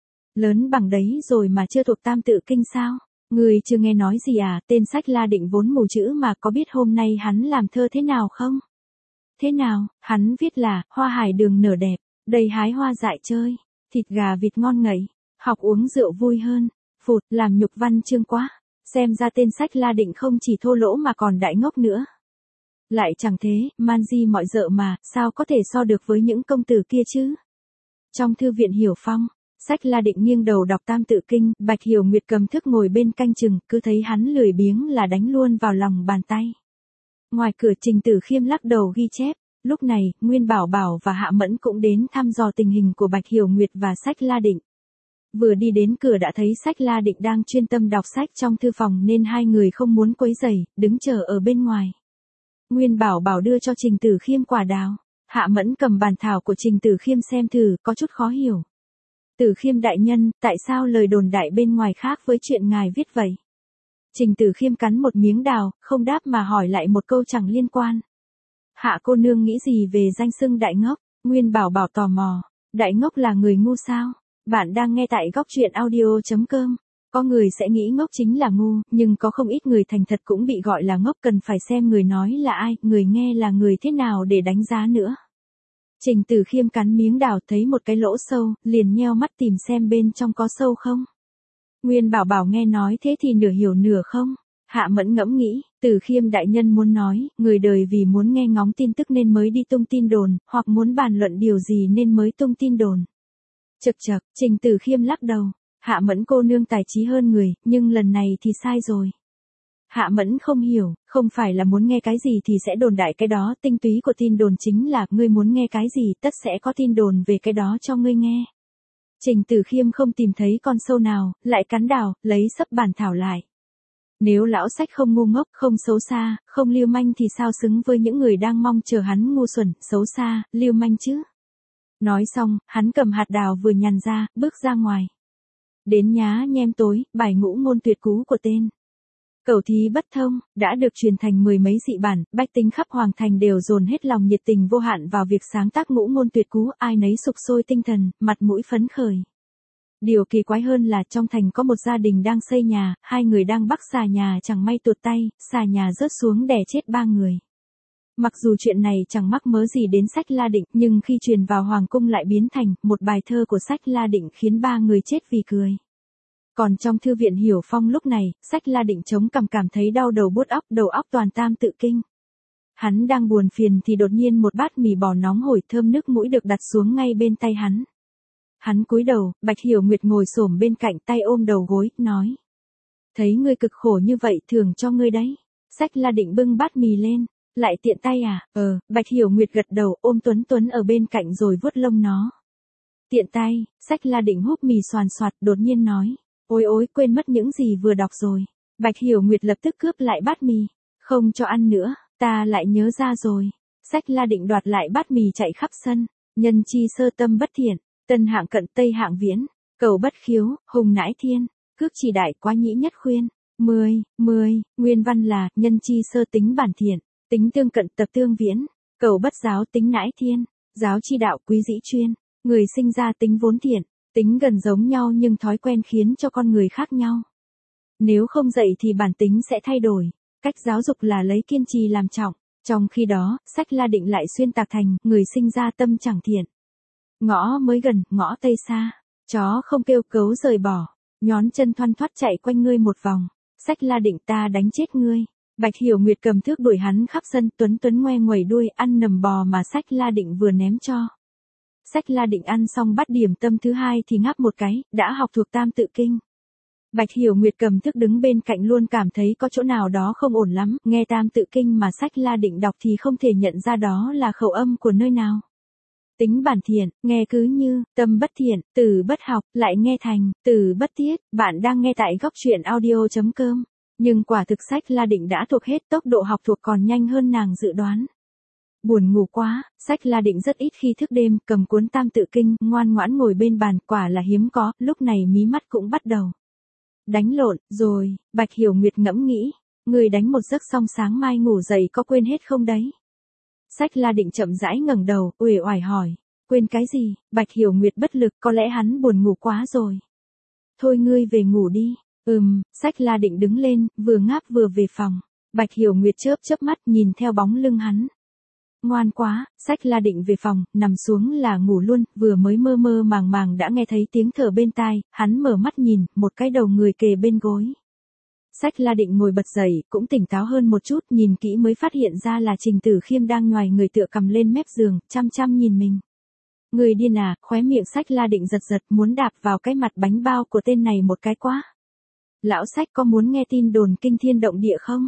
Lớn bằng đấy rồi mà chưa thuộc Tam Tự Kinh sao? Người chưa nghe nói gì à, tên Sách La Định vốn mù chữ mà có biết hôm nay hắn làm thơ thế nào không? Thế nào, hắn viết là, hoa hải đường nở đẹp, đầy hái hoa dại chơi, thịt gà vịt ngon ngậy, học uống rượu vui hơn, phụt, làm nhục văn chương quá. Xem ra tên Sách La Định không chỉ thô lỗ mà còn đại ngốc nữa. Lại chẳng thế, man di mọi dợ mà, sao có thể so được với những công tử kia chứ? Trong thư viện Hiểu Phong, Sách La Định nghiêng đầu đọc Tam Tự Kinh, Bạch Hiểu Nguyệt cầm thước ngồi bên canh chừng, cứ thấy hắn lười biếng là đánh luôn vào lòng bàn tay. Ngoài cửa Trình Tử Khiêm lắc đầu ghi chép, lúc này, Nguyên Bảo Bảo và Hạ Mẫn cũng đến thăm dò tình hình của Bạch Hiểu Nguyệt và Sách La Định. Vừa đi đến cửa đã thấy Sách La Định đang chuyên tâm đọc sách trong thư phòng nên hai người không muốn quấy rầy, đứng chờ ở bên ngoài. Nguyên Bảo Bảo đưa cho Trình Tử Khiêm quả đào. Hạ Mẫn cầm bản thảo của Trình Tử Khiêm xem thử, có chút khó hiểu. Tử Khiêm đại nhân, tại sao lời đồn đại bên ngoài khác với chuyện ngài viết vậy? Trình Tử Khiêm cắn một miếng đào, không đáp mà hỏi lại một câu chẳng liên quan. Hạ cô nương nghĩ gì về danh xưng đại ngốc? Nguyên Bảo Bảo tò mò. Đại ngốc là người ngu sao? Bạn đang nghe tại góc truyện audio.com. Có người sẽ nghĩ ngốc chính là ngu, nhưng có không ít người thành thật cũng bị gọi là ngốc, cần phải xem người nói là ai, người nghe là người thế nào để đánh giá nữa. Trình Tử Khiêm cắn miếng đào thấy một cái lỗ sâu, liền nheo mắt tìm xem bên trong có sâu không. Nguyên Bảo Bảo nghe nói thế thì nửa hiểu nửa không. Hạ Mẫn ngẫm nghĩ, Tử Khiêm đại nhân muốn nói, người đời vì muốn nghe ngóng tin tức nên mới đi tung tin đồn, hoặc muốn bàn luận điều gì nên mới tung tin đồn. Chậc chậc, Trình Tử Khiêm lắc đầu. Hạ Mẫn cô nương tài trí hơn người, nhưng lần này thì sai rồi. Hạ Mẫn không hiểu, không phải là muốn nghe cái gì thì sẽ đồn đại cái đó, tinh túy của tin đồn chính là, ngươi muốn nghe cái gì tất sẽ có tin đồn về cái đó cho ngươi nghe. Trình Tử Khiêm không tìm thấy con sâu nào, lại cắn đào, lấy sấp bản thảo lại. Nếu lão sách không ngu ngốc, không xấu xa, không lưu manh thì sao xứng với những người đang mong chờ hắn ngu xuẩn, xấu xa, lưu manh chứ? Nói xong, hắn cầm hạt đào vừa nhằn ra, bước ra ngoài. Đến nhá nhem tối, bài ngũ ngôn tuyệt cú của tên Cẩu Thí Bất Thông đã được truyền thành mười mấy dị bản, bách tính khắp hoàng thành đều dồn hết lòng nhiệt tình vô hạn vào việc sáng tác ngũ ngôn tuyệt cú, ai nấy sục sôi tinh thần, mặt mũi phấn khởi. Điều kỳ quái hơn là trong thành có một gia đình đang xây nhà, hai người đang bắc xà nhà chẳng may tuột tay, xà nhà rớt xuống đè chết ba người. Mặc dù chuyện này chẳng mắc mớ gì đến Sách La Định, nhưng khi truyền vào hoàng cung lại biến thành một bài thơ của Sách La Định khiến ba người chết vì cười. Còn trong thư viện Hiểu Phong lúc này, Sách La Định chống cằm cảm thấy đau đầu buốt óc, đầu óc toàn tam tự kinh. Hắn đang buồn phiền thì đột nhiên một bát mì bò nóng hổi thơm nước mũi được đặt xuống ngay bên tay hắn. Hắn cúi đầu, Bạch Hiểu Nguyệt ngồi xổm bên cạnh tay ôm đầu gối, nói. Thấy ngươi cực khổ như vậy thưởng cho ngươi đấy. Sách La Định bưng bát mì lên, lại tiện tay à? Bạch Hiểu Nguyệt gật đầu ôm Tuấn Tuấn ở bên cạnh rồi vuốt lông nó. Tiện tay, Sách La Định húp mì xoàn xoạt đột nhiên nói. Ôi ôi quên mất những gì vừa đọc rồi. Bạch Hiểu Nguyệt lập tức cướp lại bát mì. Không cho ăn nữa, ta lại nhớ ra rồi. Sách La Định đoạt lại bát mì chạy khắp sân. Nhân chi sơ tâm bất thiện. Tân hạng cận tây hạng viễn, cầu bất khiếu, hùng nãi thiên, cước chỉ đại quá nhĩ nhất khuyên. 10, nguyên văn là, nhân chi sơ tính bản thiện, tính tương cận tập tương viễn, cầu bất giáo tính nãi thiên, giáo chi đạo quý dĩ chuyên, người sinh ra tính vốn thiện, tính gần giống nhau nhưng thói quen khiến cho con người khác nhau. Nếu không dạy thì bản tính sẽ thay đổi, cách giáo dục là lấy kiên trì làm trọng, trong khi đó, Sách La Định lại xuyên tạc thành, người sinh ra tâm chẳng thiện. Ngõ mới gần, ngõ tây xa. Chó không kêu cấu rời bỏ. Nhón chân thoăn thoắt chạy quanh ngươi một vòng. Sách La Định ta đánh chết ngươi. Bạch Hiểu Nguyệt cầm thước đuổi hắn khắp sân. Tuấn Tuấn ngoe nguẩy đuôi ăn nầm bò mà Sách La Định vừa ném cho. Sách La Định ăn xong bát điểm tâm thứ hai thì ngáp một cái, đã học thuộc tam tự kinh. Bạch Hiểu Nguyệt cầm thước đứng bên cạnh luôn cảm thấy có chỗ nào đó không ổn lắm. Nghe tam tự kinh mà Sách La Định đọc thì không thể nhận ra đó là khẩu âm của nơi nào. Tính bản thiện, nghe cứ như, tâm bất thiện, từ bất học, lại nghe thành, từ bất tiết. Bạn đang nghe tại góc truyện audio.com. Nhưng quả thực Sách La Định đã thuộc hết, tốc độ học thuộc còn nhanh hơn nàng dự đoán. Buồn ngủ quá, Sách La Định rất ít khi thức đêm, cầm cuốn tam tự kinh, ngoan ngoãn ngồi bên bàn, quả là hiếm có, lúc này mí mắt cũng bắt đầu đánh lộn, rồi, Bạch Hiểu Nguyệt ngẫm nghĩ, người đánh một giấc xong sáng mai ngủ dậy có quên hết không đấy? Sách La Định chậm rãi ngẩng đầu, uể oải hỏi, quên cái gì? Bạch Hiểu Nguyệt bất lực, có lẽ hắn buồn ngủ quá rồi. Thôi ngươi về ngủ đi. Sách La Định đứng lên, vừa ngáp vừa về phòng. Bạch Hiểu Nguyệt chớp chớp mắt nhìn theo bóng lưng hắn. Ngoan quá, Sách La Định về phòng, nằm xuống là ngủ luôn, vừa mới mơ mơ màng màng đã nghe thấy tiếng thở bên tai, hắn mở mắt nhìn, một cái đầu người kề bên gối. Sách La Định ngồi bật dậy, cũng tỉnh táo hơn một chút, nhìn kỹ mới phát hiện ra là Trình Tử Khiêm đang nhoài người tựa cầm lên mép giường, chăm chăm nhìn mình. Người điên à, khóe miệng Sách La Định giật giật muốn đạp vào cái mặt bánh bao của tên này một cái quá. Lão Sách có muốn nghe tin đồn kinh thiên động địa không?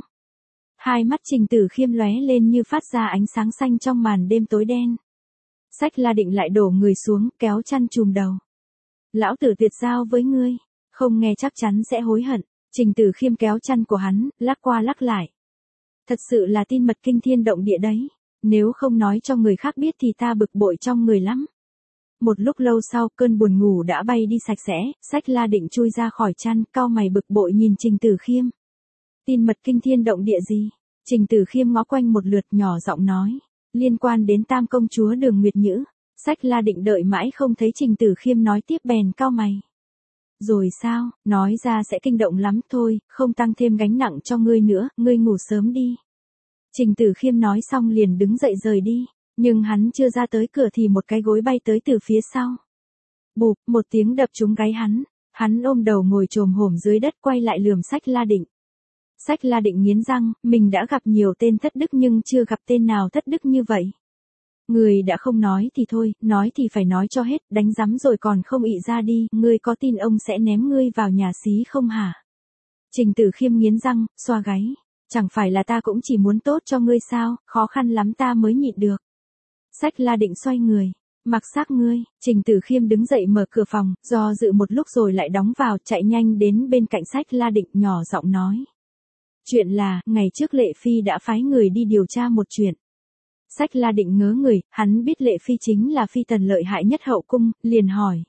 Hai mắt Trình Tử Khiêm lóe lên như phát ra ánh sáng xanh trong màn đêm tối đen. Sách La Định lại đổ người xuống, kéo chăn trùm đầu. Lão tử tuyệt giao với ngươi, không nghe chắc chắn sẽ hối hận. Trình Tử Khiêm kéo chăn của hắn, lắc qua lắc lại. Thật sự là tin mật kinh thiên động địa đấy. Nếu không nói cho người khác biết thì ta bực bội trong người lắm. Một lúc lâu sau, cơn buồn ngủ đã bay đi sạch sẽ, Sách La Định chui ra khỏi chăn, cau mày bực bội nhìn Trình Tử Khiêm. Tin mật kinh thiên động địa gì? Trình Tử Khiêm ngó quanh một lượt nhỏ giọng nói. Liên quan đến Tam công chúa Đường Nguyệt Nhữ. Sách La Định đợi mãi không thấy Trình Tử Khiêm nói tiếp bèn cau mày. Rồi sao, nói ra sẽ kinh động lắm thôi, không tăng thêm gánh nặng cho ngươi nữa, ngươi ngủ sớm đi. Trình Tử Khiêm nói xong liền đứng dậy rời đi, nhưng hắn chưa ra tới cửa thì một cái gối bay tới từ phía sau. Bụp, một tiếng đập trúng gáy hắn ôm đầu ngồi chồm hổm dưới đất quay lại lườm Sách La Định. Sách La Định nghiến răng, mình đã gặp nhiều tên thất đức nhưng chưa gặp tên nào thất đức như vậy. Người đã không nói thì thôi, nói thì phải nói cho hết, đánh rắm rồi còn không ị ra đi, ngươi có tin ông sẽ ném ngươi vào nhà xí không hả? Trình Tử Khiêm nghiến răng, xoa gáy, chẳng phải là ta cũng chỉ muốn tốt cho ngươi sao, khó khăn lắm ta mới nhịn được. Sách La Định xoay người, mặc xác ngươi, Trình Tử Khiêm đứng dậy mở cửa phòng, do dự một lúc rồi lại đóng vào, chạy nhanh đến bên cạnh Sách La Định nhỏ giọng nói. Chuyện là, ngày trước Lệ Phi đã phái người đi điều tra một chuyện. Sách La Định ngớ người, hắn biết Lệ Phi chính là phi tần lợi hại nhất hậu cung, liền hỏi.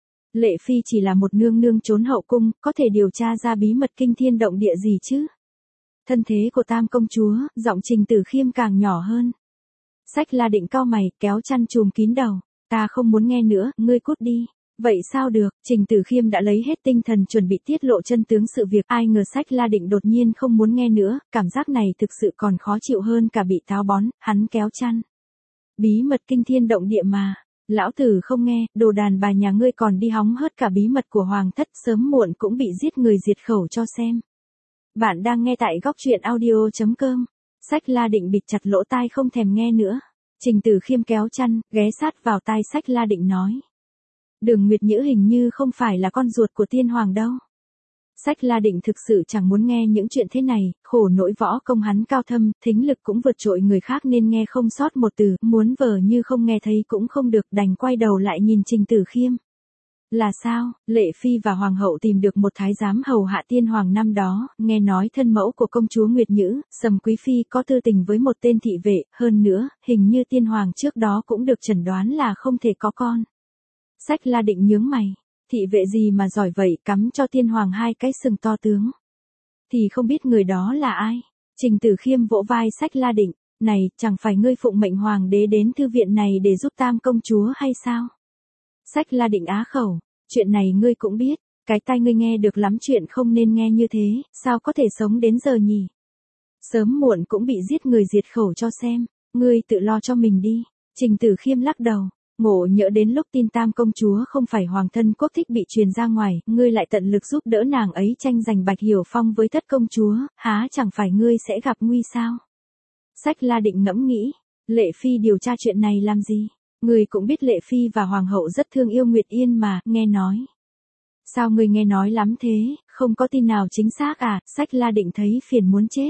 Lệ Phi chỉ là một nương nương trốn hậu cung, có thể điều tra ra bí mật kinh thiên động địa gì chứ? Thân thế của Tam công chúa, giọng Trình Tử Khiêm càng nhỏ hơn. Sách La Định cau mày, kéo chăn chùm kín đầu. Ta không muốn nghe nữa, ngươi cút đi. Vậy sao được, Trình Tử Khiêm đã lấy hết tinh thần chuẩn bị tiết lộ chân tướng sự việc, ai ngờ Sách La Định đột nhiên không muốn nghe nữa, cảm giác này thực sự còn khó chịu hơn cả bị táo bón, hắn kéo chăn. Bí mật kinh thiên động địa mà, lão tử không nghe, đồ đàn bà nhà ngươi còn đi hóng hớt cả bí mật của hoàng thất, sớm muộn cũng bị giết người diệt khẩu cho xem. Bạn đang nghe tại góc truyện audio.com. Sách La Định bịt chặt lỗ tai không thèm nghe nữa. Trình Tử Khiêm kéo chăn, ghé sát vào tai Sách La Định nói. Đường Nguyệt Nhữ hình như không phải là con ruột của tiên hoàng đâu. Sách La Định thực sự chẳng muốn nghe những chuyện thế này, khổ nỗi võ công hắn cao thâm, thính lực cũng vượt trội người khác nên nghe không sót một từ, muốn vờ như không nghe thấy cũng không được, đành quay đầu lại nhìn Trình Tử Khiêm. Là sao, Lệ Phi và Hoàng hậu tìm được một thái giám hầu hạ tiên hoàng năm đó, nghe nói thân mẫu của công chúa Nguyệt Nhữ, Sầm Quý Phi có tư tình với một tên thị vệ, hơn nữa, hình như tiên hoàng trước đó cũng được chẩn đoán là không thể có con. Sách La Định nhướng mày, thị vệ gì mà giỏi vậy, cắm cho tiên hoàng hai cái sừng to tướng. Thì không biết người đó là ai? Trình Tử Khiêm vỗ vai Sách La Định, này, chẳng phải ngươi phụng mệnh hoàng đế đến thư viện này để giúp Tam công chúa hay sao? Sách La Định á khẩu, chuyện này ngươi cũng biết, cái tai ngươi nghe được lắm chuyện không nên nghe như thế, sao có thể sống đến giờ nhỉ? Sớm muộn cũng bị giết người diệt khẩu cho xem, ngươi tự lo cho mình đi. Trình Tử Khiêm lắc đầu, ngộ nhỡ đến lúc tin Tam công chúa không phải hoàng thân quốc thích bị truyền ra ngoài, ngươi lại tận lực giúp đỡ nàng ấy tranh giành Bạch Hiểu Phong với Thất công chúa, há chẳng phải ngươi sẽ gặp nguy sao? Sách La Định ngẫm nghĩ, Lệ Phi điều tra chuyện này làm gì? Ngươi cũng biết Lệ Phi và Hoàng hậu rất thương yêu Nguyệt Yên mà, nghe nói. Sao ngươi nghe nói lắm thế, không có tin nào chính xác à? Sách La Định thấy phiền muốn chết.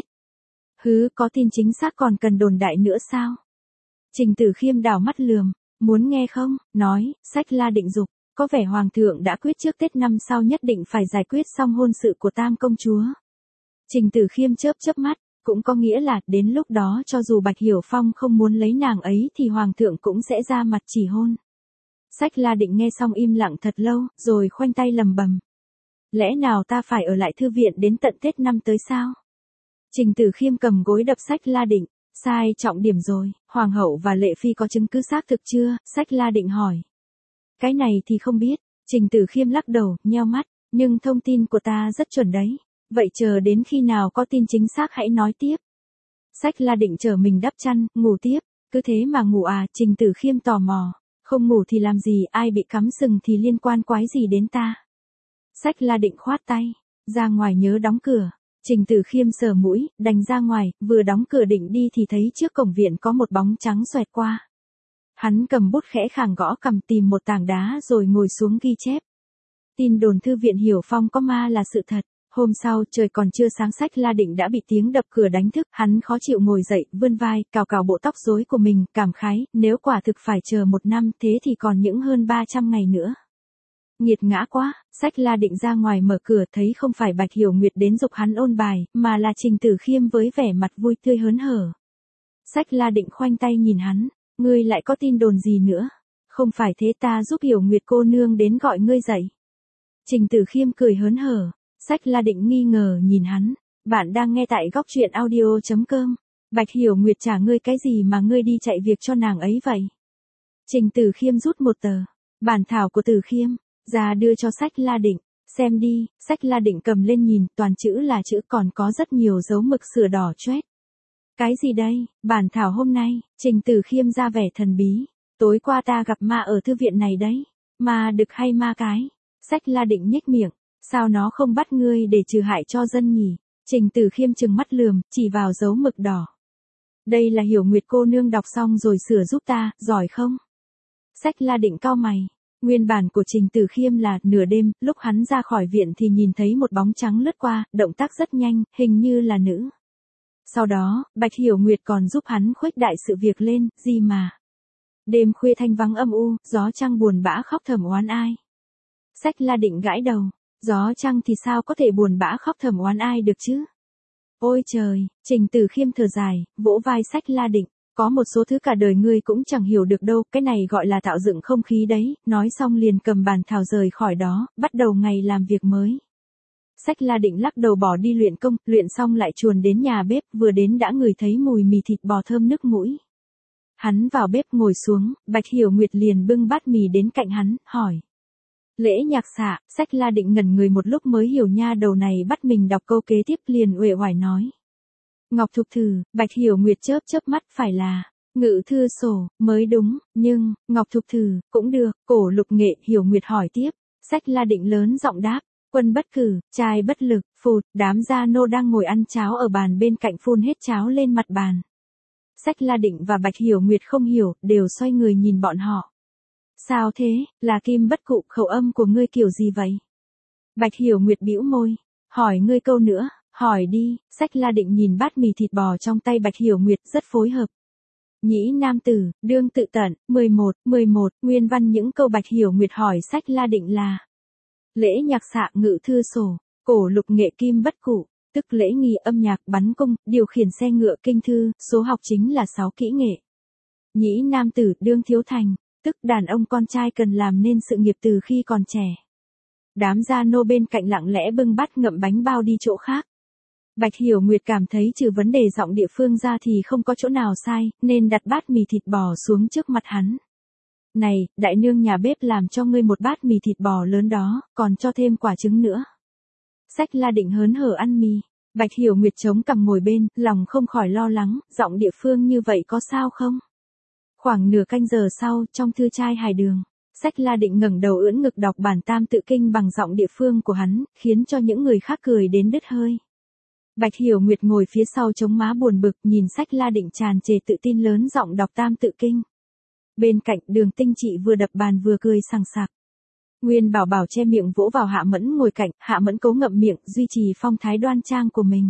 Hứ, có tin chính xác còn cần đồn đại nữa sao? Trình Tử Khiêm đảo mắt lườm, muốn nghe không? Nói, Sách La Định dục, có vẻ Hoàng thượng đã quyết trước Tết năm sau nhất định phải giải quyết xong hôn sự của Tam công chúa. Trình Tử Khiêm chớp chớp mắt. Cũng có nghĩa là, đến lúc đó cho dù Bạch Hiểu Phong không muốn lấy nàng ấy thì Hoàng thượng cũng sẽ ra mặt chỉ hôn. Sách La Định nghe xong im lặng thật lâu, rồi khoanh tay lầm bầm. Lẽ nào ta phải ở lại thư viện đến tận Tết năm tới sao? Trình Tử Khiêm cầm gối đập Sách La Định, sai trọng điểm rồi, Hoàng hậu và Lệ Phi có chứng cứ xác thực chưa? Sách La Định hỏi. Cái này thì không biết, Trình Tử Khiêm lắc đầu, nheo mắt, nhưng thông tin của ta rất chuẩn đấy. Vậy chờ đến khi nào có tin chính xác hãy nói tiếp. Sách La Định chờ mình đắp chăn, ngủ tiếp, cứ thế mà ngủ à? Trình Tử Khiêm tò mò, không ngủ thì làm gì, ai bị cắm sừng thì liên quan quái gì đến ta. Sách La Định khoát tay, ra ngoài nhớ đóng cửa. Trình Tử Khiêm sờ mũi, đành ra ngoài, vừa đóng cửa định đi thì thấy trước cổng viện có một bóng trắng xoẹt qua. Hắn cầm bút khẽ khàng gõ cằm tìm một tảng đá rồi ngồi xuống ghi chép. Tin đồn thư viện Hiểu Phong có ma là sự thật. Hôm sau, trời còn chưa sáng, Sách La Định đã bị tiếng đập cửa đánh thức, hắn khó chịu ngồi dậy, vươn vai, cào cào bộ tóc rối của mình, cảm khái, nếu quả thực phải chờ 1 năm, thế thì còn những hơn 300 ngày nữa. Nghiệt ngã quá, Sách La Định ra ngoài mở cửa thấy không phải Bạch Hiểu Nguyệt đến giục hắn ôn bài, mà là Trình Tử Khiêm với vẻ mặt vui tươi hớn hở. Sách La Định khoanh tay nhìn hắn, ngươi lại có tin đồn gì nữa? Không phải thế ta giúp Hiểu Nguyệt cô nương đến gọi ngươi dậy. Trình Tử Khiêm cười hớn hở. Sách La Định nghi ngờ nhìn hắn, bạn đang nghe tại góc truyện audio.com. Bạch Hiểu Nguyệt trả ngươi cái gì mà ngươi đi chạy việc cho nàng ấy vậy? Trình Tử Khiêm rút một tờ bản thảo của Tử Khiêm ra đưa cho Sách La Định. Xem đi, Sách La Định cầm lên nhìn, toàn chữ là chữ, còn có rất nhiều dấu mực sửa đỏ choét. Cái gì đây? Bản thảo hôm nay. Trình Tử Khiêm ra vẻ thần bí. Tối qua ta gặp ma ở thư viện này đấy. Ma đực hay ma cái? Sách La Định nhếch miệng. Sao nó không bắt ngươi để trừ hại cho dân nhỉ? Trình Tử Khiêm trừng mắt lườm, chỉ vào dấu mực đỏ. Đây là Hiểu Nguyệt cô nương đọc xong rồi sửa giúp ta, giỏi không? Sách La Định cau mày. Nguyên bản của Trình Tử Khiêm là nửa đêm, lúc hắn ra khỏi viện thì nhìn thấy một bóng trắng lướt qua, động tác rất nhanh, hình như là nữ. Sau đó, Bạch Hiểu Nguyệt còn giúp hắn khuếch đại sự việc lên, gì mà. Đêm khuya thanh vắng âm u, gió trăng buồn bã khóc thầm oán ai. Sách La Định gãi đầu. Gió trăng thì sao có thể buồn bã khóc thầm oán ai được chứ? Ôi trời, Trình Tử Khiêm thở dài, vỗ vai Sách La Định. Có một số thứ cả đời ngươi cũng chẳng hiểu được đâu, cái này gọi là tạo dựng không khí đấy. Nói xong liền cầm bản thảo rời khỏi đó, bắt đầu ngày làm việc mới. Sách La Định lắc đầu bỏ đi luyện công, luyện xong lại chuồn đến nhà bếp, vừa đến đã ngửi thấy mùi mì thịt bò thơm nức mũi. Hắn vào bếp ngồi xuống, Bạch Hiểu Nguyệt liền bưng bát mì đến cạnh hắn, hỏi. Lễ Nhạc Xạ, Sách La Định ngẩn người một lúc mới hiểu nha đầu này bắt mình đọc câu kế tiếp, liền uể oải nói. Ngọc Thục Thử, Bạch Hiểu Nguyệt chớp chớp mắt, phải là Ngự Thư Sổ mới đúng, nhưng Ngọc Thục Thử cũng được. Cổ Lục Nghệ, Hiểu Nguyệt hỏi tiếp. Sách La Định lớn giọng đáp. Quân bất cử, trai bất lực, phụt. Đám gia nô đang ngồi ăn cháo ở bàn bên cạnh phun hết cháo lên mặt bàn. Sách La Định và Bạch Hiểu Nguyệt không hiểu, đều xoay người nhìn bọn họ. Sao thế, là Kim Bất Cụ, khẩu âm của ngươi kiểu gì vậy? Bạch Hiểu Nguyệt bĩu môi. Hỏi ngươi câu nữa, hỏi đi. Sách La Định nhìn bát mì thịt bò trong tay Bạch Hiểu Nguyệt rất phối hợp. Nhĩ nam tử, đương tự tận, 11, nguyên văn những câu Bạch Hiểu Nguyệt hỏi Sách La Định là. Lễ Nhạc Xạ, Ngự Thư Sổ, Cổ Lục Nghệ, Kim Bất Cụ, tức lễ nghi, âm nhạc, bắn cung, điều khiển xe ngựa, kinh thư, số học chính là 6 kỹ nghệ. Nhĩ nam tử, đương thiếu thành, tức đàn ông con trai cần làm nên sự nghiệp từ khi còn trẻ. Đám gia nô bên cạnh lặng lẽ bưng bát ngậm bánh bao đi chỗ khác. Bạch Hiểu Nguyệt cảm thấy trừ vấn đề giọng địa phương ra thì không có chỗ nào sai, nên đặt bát mì thịt bò xuống trước mặt hắn. Này, đại nương nhà bếp làm cho ngươi một bát mì thịt bò lớn đó, còn cho thêm quả trứng nữa. Sách La Định hớn hở ăn mì. Bạch Hiểu Nguyệt chống cằm ngồi bên, lòng không khỏi lo lắng, giọng địa phương như vậy có sao không? Khoảng nửa canh giờ sau, trong thư trai Hải Đường, Sách La Định ngẩng đầu ưỡn ngực đọc bản Tam Tự Kinh bằng giọng địa phương của hắn, khiến cho những người khác cười đến đứt hơi. Bạch Hiểu Nguyệt ngồi phía sau chống má buồn bực, nhìn Sách La Định tràn trề tự tin lớn giọng đọc Tam Tự Kinh. Bên cạnh, Đường Tinh Trị vừa đập bàn vừa cười sằng sặc. Nguyên Bảo Bảo che miệng vỗ vào Hạ Mẫn ngồi cạnh, Hạ Mẫn cố ngậm miệng, duy trì phong thái đoan trang của mình.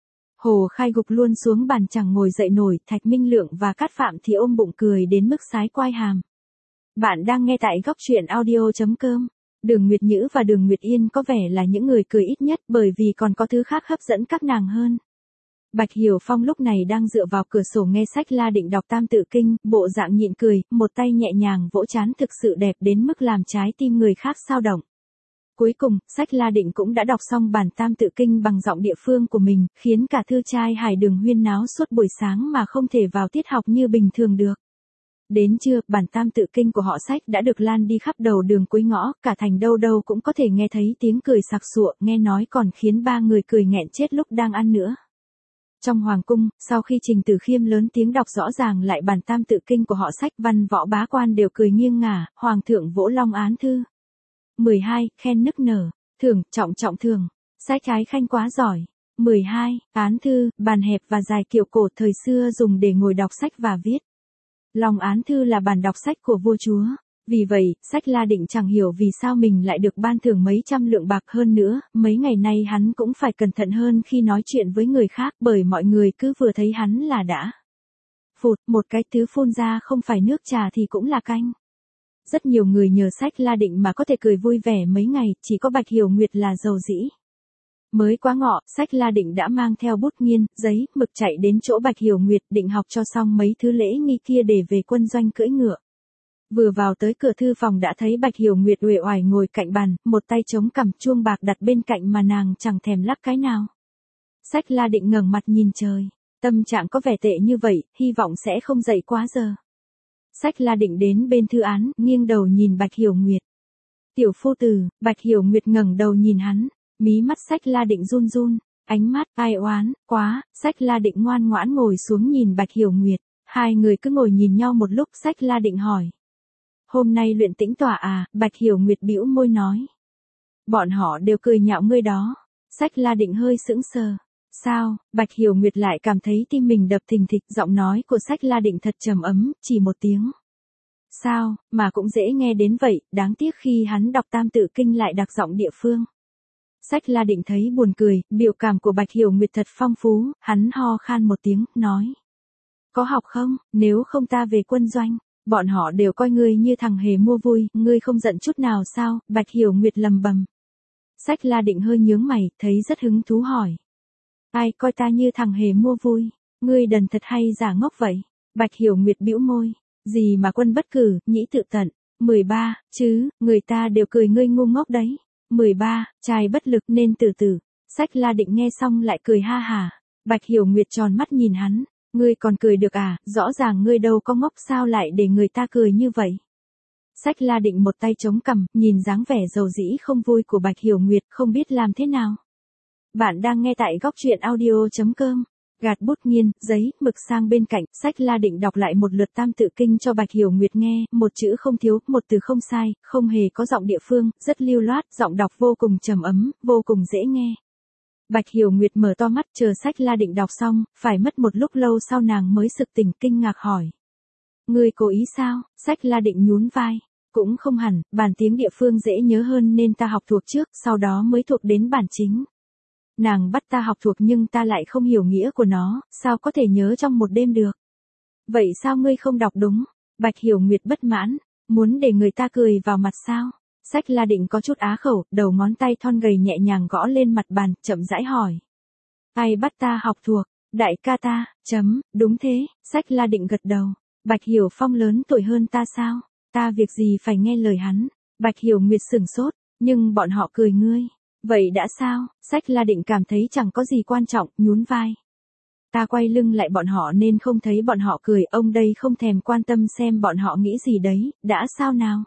Hồ Khai gục luôn xuống bàn chẳng ngồi dậy nổi, Thạch Minh Lượng và Cát Phạm thì ôm bụng cười đến mức sái quai hàm. Bạn đang nghe tại góc truyện audio.com. Đường Nguyệt Nhữ và Đường Nguyệt Yên có vẻ là những người cười ít nhất bởi vì còn có thứ khác hấp dẫn các nàng hơn. Bạch Hiểu Phong lúc này đang dựa vào cửa sổ nghe Sách La Định đọc Tam Tự Kinh, bộ dạng nhịn cười, một tay nhẹ nhàng vỗ trán thực sự đẹp đến mức làm trái tim người khác xao động. Cuối cùng, Sách La Định cũng đã đọc xong bản Tam Tự Kinh bằng giọng địa phương của mình, khiến cả thư trai Hải Đường huyên náo suốt buổi sáng mà không thể vào tiết học như bình thường được. Đến trưa, bản Tam Tự Kinh của họ Sách đã được lan đi khắp đầu đường cuối ngõ, cả thành đâu đâu cũng có thể nghe thấy tiếng cười sặc sụa, nghe nói còn khiến ba người cười nghẹn chết lúc đang ăn nữa. Trong hoàng cung, sau khi Trình Tử Khiêm lớn tiếng đọc rõ ràng lại bản Tam Tự Kinh của họ Sách, văn võ bá quan đều cười nghiêng ngả, hoàng thượng vỗ long án thư. 12, khen nức nở, thưởng, trọng thưởng, Sách Ái Khanh quá giỏi. 12, án thư, bàn hẹp và dài kiểu cổ thời xưa dùng để ngồi đọc sách và viết. Long án thư là bản đọc sách của vua chúa. Vì vậy, Sách La Định chẳng hiểu vì sao mình lại được ban thưởng mấy trăm lượng bạc hơn nữa, mấy ngày nay hắn cũng phải cẩn thận hơn khi nói chuyện với người khác bởi mọi người cứ vừa thấy hắn là đã. Phụt, một cái thứ phun ra không phải nước trà thì cũng là canh. Rất nhiều người nhờ Sách La Định mà có thể cười vui vẻ mấy ngày, chỉ có Bạch Hiểu Nguyệt là giàu dĩ. Mới quá ngọ, Sách La Định đã mang theo bút nghiên, giấy, mực chạy đến chỗ Bạch Hiểu Nguyệt định học cho xong mấy thứ lễ nghi kia để về quân doanh cưỡi ngựa. Vừa vào tới cửa thư phòng đã thấy Bạch Hiểu Nguyệt uể oải ngồi cạnh bàn, một tay chống cằm, chuông bạc đặt bên cạnh mà nàng chẳng thèm lắc cái nào. Sách La Định ngẩng mặt nhìn trời, tâm trạng có vẻ tệ như vậy, hy vọng sẽ không dậy quá giờ. Sách La Định đến bên thư án, nghiêng đầu nhìn Bạch Hiểu Nguyệt. Tiểu phu tử, Bạch Hiểu Nguyệt ngẩng đầu nhìn hắn, mí mắt Sách La Định run run, ánh mắt ai oán, quá, Sách La Định ngoan ngoãn ngồi xuống nhìn Bạch Hiểu Nguyệt, hai người cứ ngồi nhìn nhau một lúc. Sách La Định hỏi. Hôm nay luyện tĩnh tọa à? Bạch Hiểu Nguyệt bĩu môi nói. Bọn họ đều cười nhạo ngươi đó. Sách La Định hơi sững sờ. Sao? Bạch Hiểu Nguyệt lại cảm thấy tim mình đập thình thịch, giọng nói của Sách La Định thật trầm ấm, chỉ một tiếng. Sao, mà cũng dễ nghe đến vậy, đáng tiếc khi hắn đọc Tam Tự Kinh lại đặc giọng địa phương. Sách La Định thấy buồn cười, biểu cảm của Bạch Hiểu Nguyệt thật phong phú, hắn ho khan một tiếng, nói. Có học không, nếu không ta về quân doanh, bọn họ đều coi ngươi như thằng hề mua vui, ngươi không giận chút nào sao? Bạch Hiểu Nguyệt lầm bầm. Sách La Định hơi nhướng mày, thấy rất hứng thú hỏi. Ai coi ta như thằng hề mua vui, ngươi đần thật hay giả ngốc vậy? Bạch Hiểu Nguyệt bĩu môi, gì mà quân bất cử, nhĩ tự tận. 13, chứ, người ta đều cười ngươi ngu ngốc đấy. 13, trai bất lực nên từ từ. Sách La Định nghe xong lại cười ha hả. Bạch Hiểu Nguyệt tròn mắt nhìn hắn, ngươi còn cười được à, rõ ràng ngươi đâu có ngốc, sao lại để người ta cười như vậy? Sách La Định một tay chống cằm, nhìn dáng vẻ dầu dĩ không vui của Bạch Hiểu Nguyệt, không biết làm thế nào. Bạn đang nghe tại góc truyện audio.com. Gạt bút nghiên, giấy, mực sang bên cạnh, Sách La Định đọc lại một lượt Tam Tự Kinh cho Bạch Hiểu Nguyệt nghe, một chữ không thiếu, một từ không sai, không hề có giọng địa phương, rất lưu loát, giọng đọc vô cùng trầm ấm, vô cùng dễ nghe. Bạch Hiểu Nguyệt mở to mắt chờ Sách La Định đọc xong, phải mất một lúc lâu sau nàng mới sực tỉnh, kinh ngạc hỏi. Ngươi cố ý sao? Sách La Định nhún vai. Cũng không hẳn, bản tiếng địa phương dễ nhớ hơn nên ta học thuộc trước, sau đó mới thuộc đến bản chính. Nàng bắt ta học thuộc nhưng ta lại không hiểu nghĩa của nó, sao có thể nhớ trong một đêm được? Vậy sao ngươi không đọc đúng? Bạch Hiểu Nguyệt bất mãn, muốn để người ta cười vào mặt sao? Sách La Định có chút á khẩu, đầu ngón tay thon gầy nhẹ nhàng gõ lên mặt bàn, chậm rãi hỏi. Ai bắt ta học thuộc? Đại ca ta, đúng thế. Sách La Định gật đầu. Bạch Hiểu Phong lớn tuổi hơn ta sao? Ta việc gì phải nghe lời hắn? Bạch Hiểu Nguyệt sửng sốt, nhưng bọn họ cười ngươi. Vậy đã sao? Sách La Định cảm thấy chẳng có gì quan trọng, nhún vai. Ta quay lưng lại bọn họ nên không thấy bọn họ cười, ông đây không thèm quan tâm xem bọn họ nghĩ gì đấy, đã sao nào?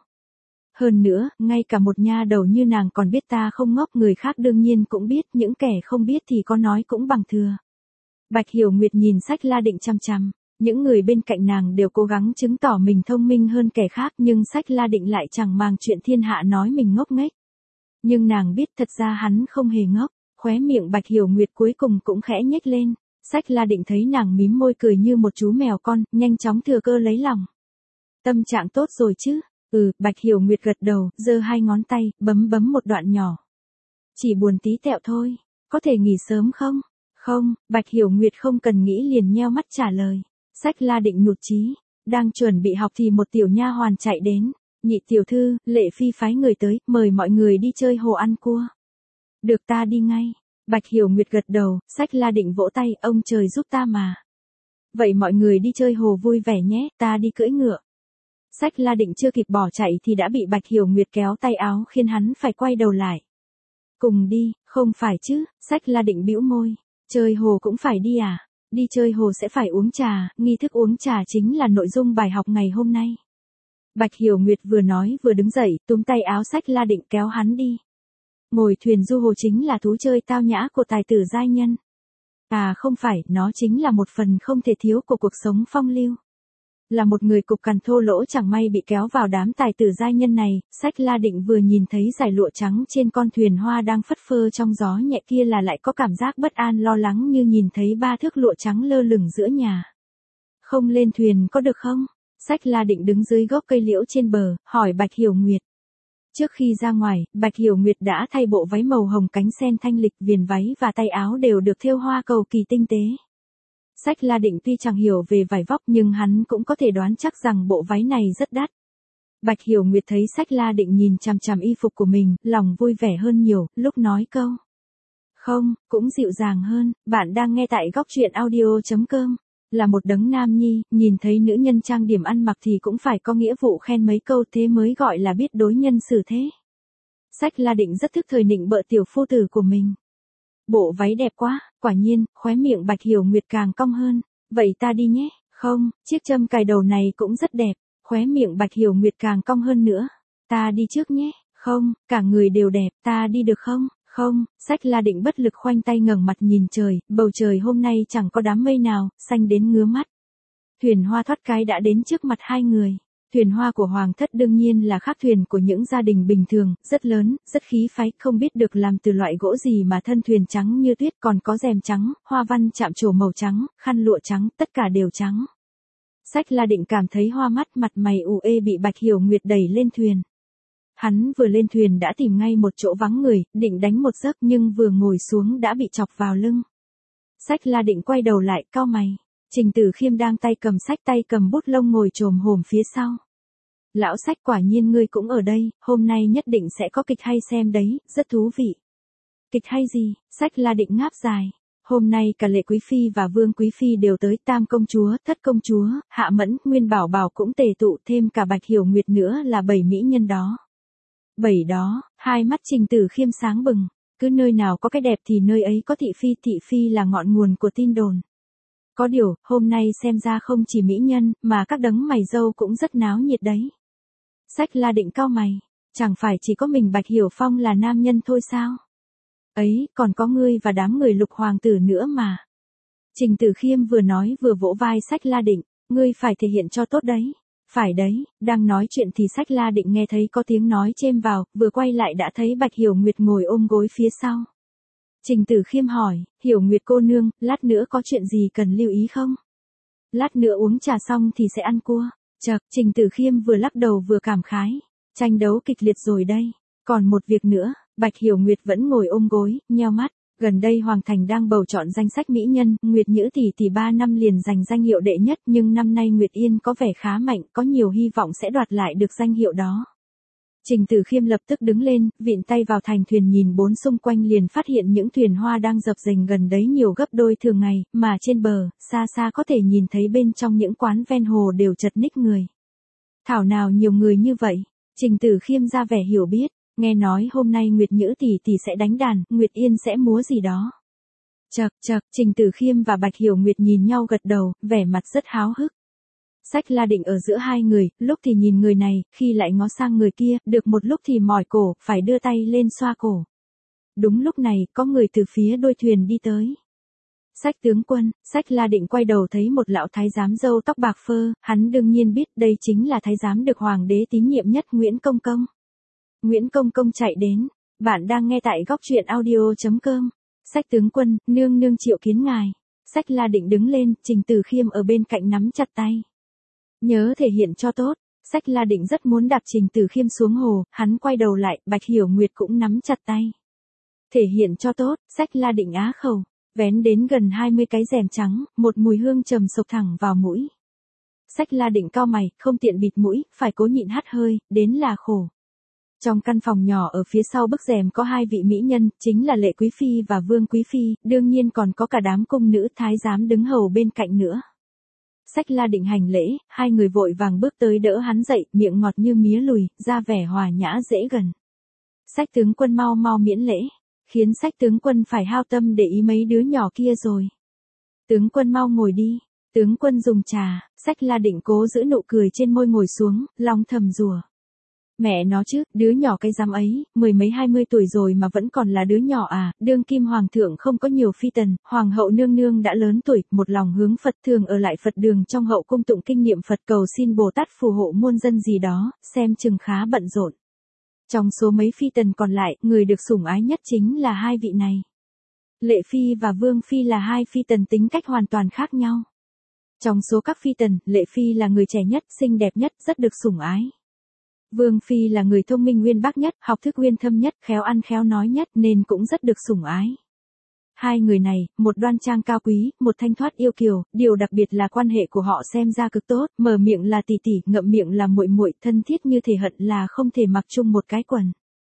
Hơn nữa, ngay cả một nha đầu như nàng còn biết ta không ngốc, người khác đương nhiên cũng biết, những kẻ không biết thì có nói cũng bằng thừa. Bạch Hiểu Nguyệt nhìn Sách La Định chăm chăm, những người bên cạnh nàng đều cố gắng chứng tỏ mình thông minh hơn kẻ khác nhưng Sách La Định lại chẳng màng chuyện thiên hạ nói mình ngốc nghếch. Nhưng nàng biết thật ra hắn không hề ngốc, khóe miệng Bạch Hiểu Nguyệt cuối cùng cũng khẽ nhếch lên. Sách La Định thấy nàng mím môi cười như một chú mèo con, nhanh chóng thừa cơ lấy lòng. Tâm trạng tốt rồi chứ? Bạch Hiểu Nguyệt gật đầu, giơ hai ngón tay, bấm một đoạn nhỏ. Chỉ buồn tí tẹo thôi, có thể nghỉ sớm không? Không, Bạch Hiểu Nguyệt không cần nghĩ liền nheo mắt trả lời. Sách La Định nhụt chí, đang chuẩn bị học thì một tiểu nha hoàn chạy đến. Nhị tiểu thư, Lệ Phi phái người tới, mời mọi người đi chơi hồ ăn cua. Được, ta đi ngay. Bạch Hiểu Nguyệt gật đầu, Sách La Định vỗ tay, ông trời giúp ta mà. Vậy mọi người đi chơi hồ vui vẻ nhé, ta đi cưỡi ngựa. Sách La Định chưa kịp bỏ chạy thì đã bị Bạch Hiểu Nguyệt kéo tay áo khiến hắn phải quay đầu lại. Cùng đi, không phải chứ? Sách La Định bĩu môi. Chơi hồ cũng phải đi à? Đi chơi hồ sẽ phải uống trà, nghi thức uống trà chính là nội dung bài học ngày hôm nay. Bạch Hiểu Nguyệt vừa nói vừa đứng dậy, túm tay áo Sách La Định kéo hắn đi. Ngồi thuyền du hồ chính là thú chơi tao nhã của tài tử giai nhân. À không phải, nó chính là một phần không thể thiếu của cuộc sống phong lưu. Là một người cục cằn thô lỗ chẳng may bị kéo vào đám tài tử giai nhân này, Sách La Định vừa nhìn thấy dải lụa trắng trên con thuyền hoa đang phất phơ trong gió nhẹ kia là lại có cảm giác bất an lo lắng như nhìn thấy ba thước lụa trắng lơ lửng giữa nhà. Không lên thuyền có được không? Sách La Định đứng dưới gốc cây liễu trên bờ, hỏi Bạch Hiểu Nguyệt. Trước khi ra ngoài, Bạch Hiểu Nguyệt đã thay bộ váy màu hồng cánh sen thanh lịch, viền váy và tay áo đều được thêu hoa cầu kỳ tinh tế. Sách La Định tuy chẳng hiểu về vải vóc nhưng hắn cũng có thể đoán chắc rằng bộ váy này rất đắt. Bạch Hiểu Nguyệt thấy Sách La Định nhìn chằm chằm y phục của mình, lòng vui vẻ hơn nhiều, lúc nói câu. Không, cũng dịu dàng hơn. Bạn đang nghe tại góc truyện audio.com. Là một đấng nam nhi, nhìn thấy nữ nhân trang điểm ăn mặc thì cũng phải có nghĩa vụ khen mấy câu, thế mới gọi là biết đối nhân xử thế. Sách La Định rất thức thời nịnh bợ tiểu phu tử của mình. Bộ váy đẹp quá, quả nhiên, khóe miệng Bạch Hiểu Nguyệt càng cong hơn. Vậy ta đi nhé. Không, chiếc châm cài đầu này cũng rất đẹp. Khóe miệng Bạch Hiểu Nguyệt càng cong hơn nữa. Ta đi trước nhé. Không, cả người đều đẹp, ta đi được không? Không, Sách La Định bất lực khoanh tay ngẩng mặt nhìn trời, bầu trời hôm nay chẳng có đám mây nào, xanh đến ngứa mắt. Thuyền hoa thoát cái đã đến trước mặt hai người. Thuyền hoa của Hoàng thất đương nhiên là khác thuyền của những gia đình bình thường, rất lớn, rất khí phái, không biết được làm từ loại gỗ gì mà thân thuyền trắng như tuyết, còn có rèm trắng, hoa văn chạm trổ màu trắng, khăn lụa trắng, tất cả đều trắng. Sách La Định cảm thấy hoa mắt, mặt mày u ê bị Bạch Hiểu Nguyệt đẩy lên thuyền. Hắn vừa lên thuyền đã tìm ngay một chỗ vắng người, định đánh một giấc nhưng vừa ngồi xuống đã bị chọc vào lưng. Sách La Định quay đầu lại, cau mày. Trình Tử Khiêm đang tay cầm bút lông ngồi chồm hổm phía sau. Lão Sách, quả nhiên ngươi cũng ở đây, hôm nay nhất định sẽ có kịch hay xem đấy, rất thú vị. Kịch hay gì? Sách La Định ngáp dài. Hôm nay cả Lệ Quý Phi và Vương Quý Phi đều tới, Tam Công Chúa, Thất Công Chúa, Hạ Mẫn, Nguyên Bảo Bảo cũng tề tụ, thêm cả Bạch Hiểu Nguyệt nữa là 7 mỹ nhân đó. 7 đó, hai mắt Trình Tử Khiêm sáng bừng, cứ nơi nào có cái đẹp thì nơi ấy có thị phi là ngọn nguồn của tin đồn. Có điều, hôm nay xem ra không chỉ mỹ nhân, mà các đấng mày râu cũng rất náo nhiệt đấy. Sách La Định cau mày, chẳng phải chỉ có mình Bạch Hiểu Phong là nam nhân thôi sao? Ấy, còn có ngươi và đám người Lục hoàng tử nữa mà. Trình Tử Khiêm vừa nói vừa vỗ vai Sách La Định, ngươi phải thể hiện cho tốt đấy. Phải đấy, đang nói chuyện thì Sách La Định nghe thấy có tiếng nói chêm vào, vừa quay lại đã thấy Bạch Hiểu Nguyệt ngồi ôm gối phía sau. Trình Tử Khiêm hỏi, Hiểu Nguyệt cô nương, lát nữa có chuyện gì cần lưu ý không? Lát nữa uống trà xong thì sẽ ăn cua. Chậc, Trình Tử Khiêm vừa lắc đầu vừa cảm khái. Tranh đấu kịch liệt rồi đây. Còn một việc nữa, Bạch Hiểu Nguyệt vẫn ngồi ôm gối, nheo mắt. Gần đây Hoàng Thành đang bầu chọn danh sách mỹ nhân, Nguyệt Nhữ tỷ 3 năm liền giành danh hiệu đệ nhất, nhưng năm nay Nguyệt Yên có vẻ khá mạnh, có nhiều hy vọng sẽ đoạt lại được danh hiệu đó. Trình Tử Khiêm lập tức đứng lên, vịn tay vào thành thuyền nhìn bốn xung quanh liền phát hiện những thuyền hoa đang dập dềnh gần đấy nhiều gấp đôi thường ngày, mà trên bờ, xa xa có thể nhìn thấy bên trong những quán ven hồ đều chật ních người. Thảo nào nhiều người như vậy? Trình Tử Khiêm ra vẻ hiểu biết, nghe nói hôm nay Nguyệt Nhữ tỷ sẽ đánh đàn, Nguyệt Yên sẽ múa gì đó. Chậc, Trình Tử Khiêm và Bạch Hiểu Nguyệt nhìn nhau gật đầu, vẻ mặt rất háo hức. Sách La Định ở giữa hai người, lúc thì nhìn người này, khi lại ngó sang người kia, được một lúc thì mỏi cổ, phải đưa tay lên xoa cổ. Đúng lúc này, có người từ phía đuôi thuyền đi tới. Sách tướng quân, Sách La Định quay đầu thấy một lão thái giám râu tóc bạc phơ, hắn đương nhiên biết đây chính là thái giám được hoàng đế tín nhiệm nhất Nguyễn Công Công. Nguyễn Công Công chạy đến, bạn đang nghe tại góc truyện audio.com. Sách tướng quân, nương nương triệu kiến ngài. Sách La Định đứng lên, Trình Tử Khiêm ở bên cạnh nắm chặt tay. Nhớ thể hiện cho tốt, Sách La Định rất muốn đạp Trình Tử Khiêm xuống hồ, hắn quay đầu lại, Bạch Hiểu Nguyệt cũng nắm chặt tay. Thể hiện cho tốt, Sách La Định á khẩu, vén đến gần 20 cái rèm trắng, một mùi hương trầm sộc thẳng vào mũi. Sách La Định cau mày, không tiện bịt mũi, phải cố nhịn hắt hơi, đến là khổ. Trong căn phòng nhỏ ở phía sau bức rèm có hai vị mỹ nhân, chính là Lệ Quý Phi và Vương Quý Phi, đương nhiên còn có cả đám cung nữ thái giám đứng hầu bên cạnh nữa. Sách La Định hành lễ, hai người vội vàng bước tới đỡ hắn dậy, miệng ngọt như mía lùi, ra vẻ hòa nhã dễ gần. Sách tướng quân mau miễn lễ, khiến Sách tướng quân phải hao tâm để ý mấy đứa nhỏ kia rồi. Tướng quân mau ngồi đi, tướng quân dùng trà. Sách La Định cố giữ nụ cười trên môi ngồi xuống, lòng thầm rủa. Mẹ nó chứ, đứa nhỏ cái dám ấy, 10 mấy 20 tuổi rồi mà vẫn còn là đứa nhỏ à, đương kim hoàng thượng không có nhiều phi tần, hoàng hậu nương nương đã lớn tuổi, một lòng hướng Phật thường ở lại Phật đường trong hậu cung tụng kinh niệm Phật cầu xin Bồ Tát phù hộ muôn dân gì đó, xem chừng khá bận rộn. Trong số mấy phi tần còn lại, người được sủng ái nhất chính là hai vị này. Lệ Phi và Vương Phi là hai phi tần tính cách hoàn toàn khác nhau. Trong số các phi tần, Lệ Phi là người trẻ nhất, xinh đẹp nhất, rất được sủng ái. Vương Phi là người thông minh uyên bác nhất, học thức uyên thâm nhất, khéo ăn khéo nói nhất nên cũng rất được sủng ái. Hai người này, một đoan trang cao quý, một thanh thoát yêu kiều, điều đặc biệt là quan hệ của họ xem ra cực tốt, mở miệng là tỷ tỷ, ngậm miệng là muội muội, thân thiết như thể hận là không thể mặc chung một cái quần.